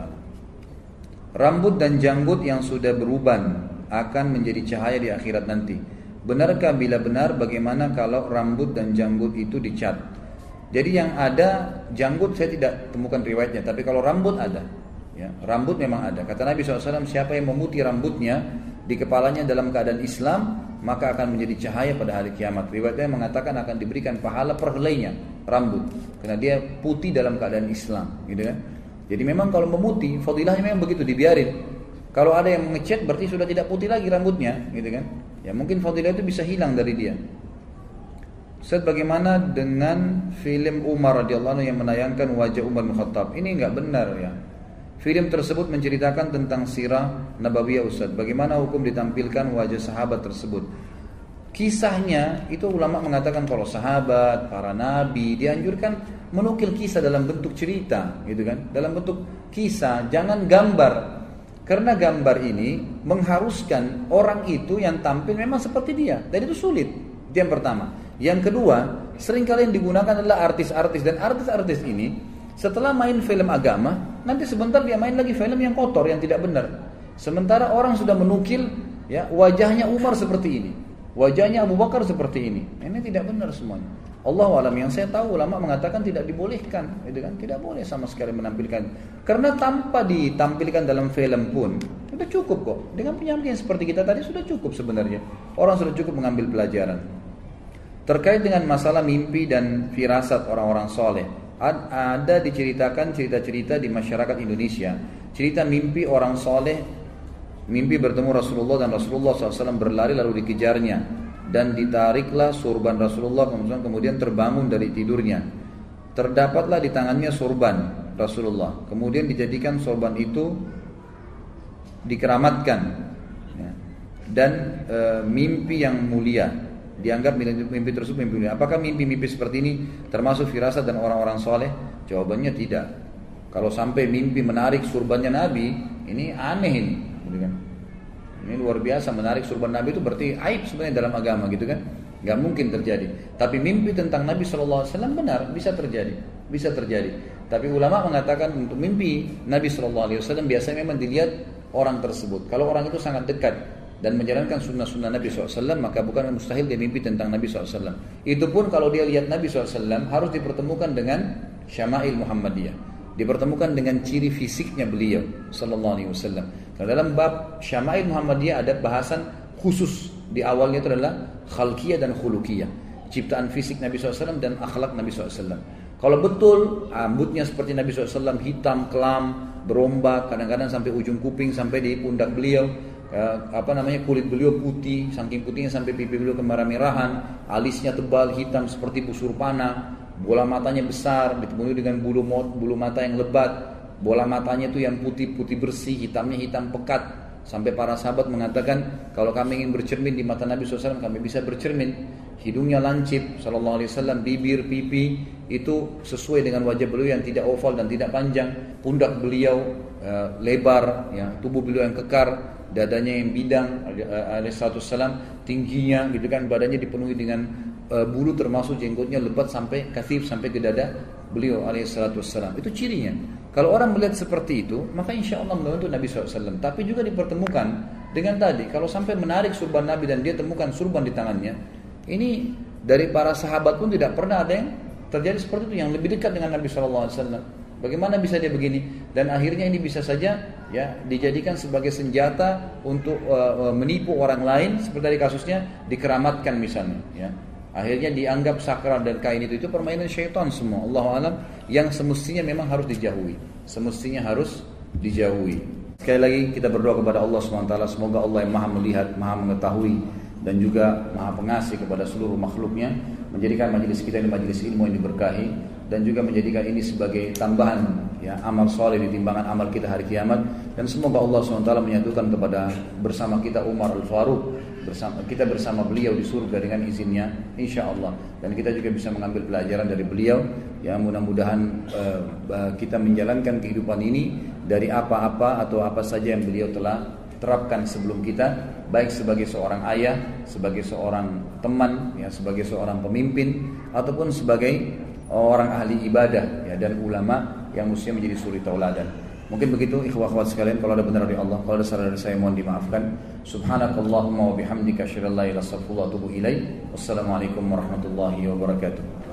Rambut dan janggut yang sudah beruban akan menjadi cahaya di akhirat nanti. Benarkah? Bila benar, bagaimana kalau rambut dan janggut itu dicat? Jadi yang ada janggut saya tidak temukan riwayatnya, tapi kalau rambut ada. Ya, rambut memang ada. Kata Nabi SAW, siapa yang memutih rambutnya di kepalanya dalam keadaan Islam, maka akan menjadi cahaya pada hari kiamat. Riwayatnya mengatakan akan diberikan pahala per helainya rambut, karena dia putih dalam keadaan Islam, gitu kan. Jadi memang kalau memutih, fadilahnya memang begitu, dibiarin. Kalau ada yang mengecat berarti sudah tidak putih lagi rambutnya, gitu kan. Ya mungkin fadilah itu bisa hilang dari dia. Ustaz, bagaimana dengan film Umar radhiyallahu anhu yang menayangkan wajah Umar bin Khattab? Ini enggak benar ya. Film tersebut menceritakan tentang sirah Nabawiyah Ustaz. Bagaimana hukum ditampilkan wajah sahabat tersebut? Kisahnya itu ulama mengatakan kalau sahabat, para nabi dianjurkan menukil kisah dalam bentuk cerita, gitu kan? Dalam bentuk kisah, jangan gambar. Karena gambar ini mengharuskan orang itu yang tampil memang seperti dia, dan itu sulit. Itu yang pertama. Yang kedua, seringkali yang digunakan adalah artis-artis, dan artis-artis ini setelah main film agama, nanti sebentar dia main lagi film yang kotor, yang tidak benar. Sementara orang sudah menukil ya wajahnya Umar seperti ini, wajahnya Abu Bakar seperti ini. Ini tidak benar semuanya. Allahu a'lam. Yang saya tahu ulama mengatakan tidak dibolehkan, gitu kan? Tidak boleh sama sekali menampilkan. Karena tanpa ditampilkan dalam film pun sudah cukup kok. Dengan penyampaian seperti kita tadi sudah cukup sebenarnya. Orang sudah cukup mengambil pelajaran. Terkait dengan masalah mimpi dan firasat orang-orang soleh, ada diceritakan cerita-cerita di masyarakat Indonesia. Cerita mimpi orang soleh, mimpi bertemu Rasulullah dan Rasulullah SAW berlari lalu dikejarnya, dan ditariklah surban Rasulullah, kemudian terbangun dari tidurnya. Terdapatlah di tangannya surban Rasulullah, kemudian dijadikan sorban itu dikeramatkan ya. Dan mimpi yang mulia, dianggap mimpi tersebut mimpi mulia. Apakah mimpi-mimpi seperti ini termasuk firasat dan orang-orang soleh? Jawabannya tidak. Kalau sampai mimpi menarik surbannya Nabi, ini aneh ini, gitu kan? Ini luar biasa, menarik surban Nabi itu berarti aib sebenarnya dalam agama, gitu kan? Gak mungkin terjadi. Tapi mimpi tentang Nabi SAW benar, bisa terjadi, bisa terjadi. Tapi ulama mengatakan untuk mimpi Nabi SAW biasanya memang dilihat orang tersebut. Kalau orang itu sangat dekat dan menjalankan sunnah-sunnah Nabi SAW, maka bukan mustahil dia mimpi tentang Nabi SAW. Itu pun kalau dia lihat Nabi SAW harus dipertemukan dengan Syama'il Muhammadiyah, dipertemukan dengan ciri fisiknya beliau SAW. Karena dalam bab Syama'il Muhammadiyah ada bahasan khusus di awalnya, itu adalah khalqiyah dan khuluqiyah, ciptaan fisik Nabi SAW dan akhlak Nabi SAW. Kalau betul rambutnya seperti Nabi SAW, hitam, kelam, berombak, kadang-kadang sampai ujung kuping, sampai di pundak beliau, kulit beliau putih, saking putihnya sampai pipi beliau kemerah-merahan, alisnya tebal, hitam seperti busur panah, bola matanya besar, dipenuhi dengan bulu mata yang lebat, bola matanya itu yang putih-putih bersih, hitamnya hitam pekat. Sampai para sahabat mengatakan, kalau kami ingin bercermin di mata Nabi SAW, kami bisa bercermin. Hidungnya lancip SAW, bibir, pipi itu sesuai dengan wajah beliau yang tidak oval dan tidak panjang. Pundak beliau lebar, ya, tubuh beliau yang kekar, dadanya yang bidang alaihissalam, tingginya gitu kan, badannya dipenuhi dengan bulu, termasuk jenggotnya lebat sampai kathif, sampai ke dada beliau alaihissalam. Itu cirinya. Kalau orang melihat seperti itu, maka insya Allah membantu Nabi SAW. Tapi juga dipertemukan dengan tadi, kalau sampai menarik surban Nabi dan dia temukan surban di tangannya, ini dari para sahabat pun tidak pernah ada yang terjadi seperti itu, yang lebih dekat dengan Nabi SAW. Bagaimana bisa dia begini? Dan akhirnya ini bisa saja ya dijadikan sebagai senjata untuk menipu orang lain, seperti dari kasusnya dikeramatkan misalnya. Ya. Akhirnya dianggap sakral dan kain itu permainan syaitan semua. Allahu a'lam, yang semestinya memang harus dijauhi. Semestinya harus dijauhi. Sekali lagi kita berdoa kepada Allah SWT, semoga Allah yang Maha melihat, Maha mengetahui dan juga Maha pengasih kepada seluruh makhluknya, menjadikan majelis kita ini majelis ilmu yang diberkahi, dan juga menjadikan ini sebagai tambahan ya amal soleh di timbangan amal kita hari kiamat. Dan semoga Allah SWT menyatukan kepada bersama kita Umar Al-Faruq, kita bersama beliau di surga dengan izinnya insyaallah, dan kita juga bisa mengambil pelajaran dari beliau. Ya mudah-mudahan kita menjalankan kehidupan ini dari apa-apa atau apa saja yang beliau telah terapkan sebelum kita, baik sebagai seorang ayah, sebagai seorang teman, ya sebagai seorang pemimpin, ataupun sebagai orang ahli ibadah ya, dan ulama yang mestinya menjadi suri tauladan. Mungkin begitu ikhwah akhwat sekalian, kalau ada benar dari Allah, kalau ada salah dari saya mohon dimaafkan. Subhanakallahumma wa bihamdika asyhadu an la ilaha illa anta astaghfiruka wa atubu ilaik. Wassalamualaikum warahmatullahi wabarakatuh.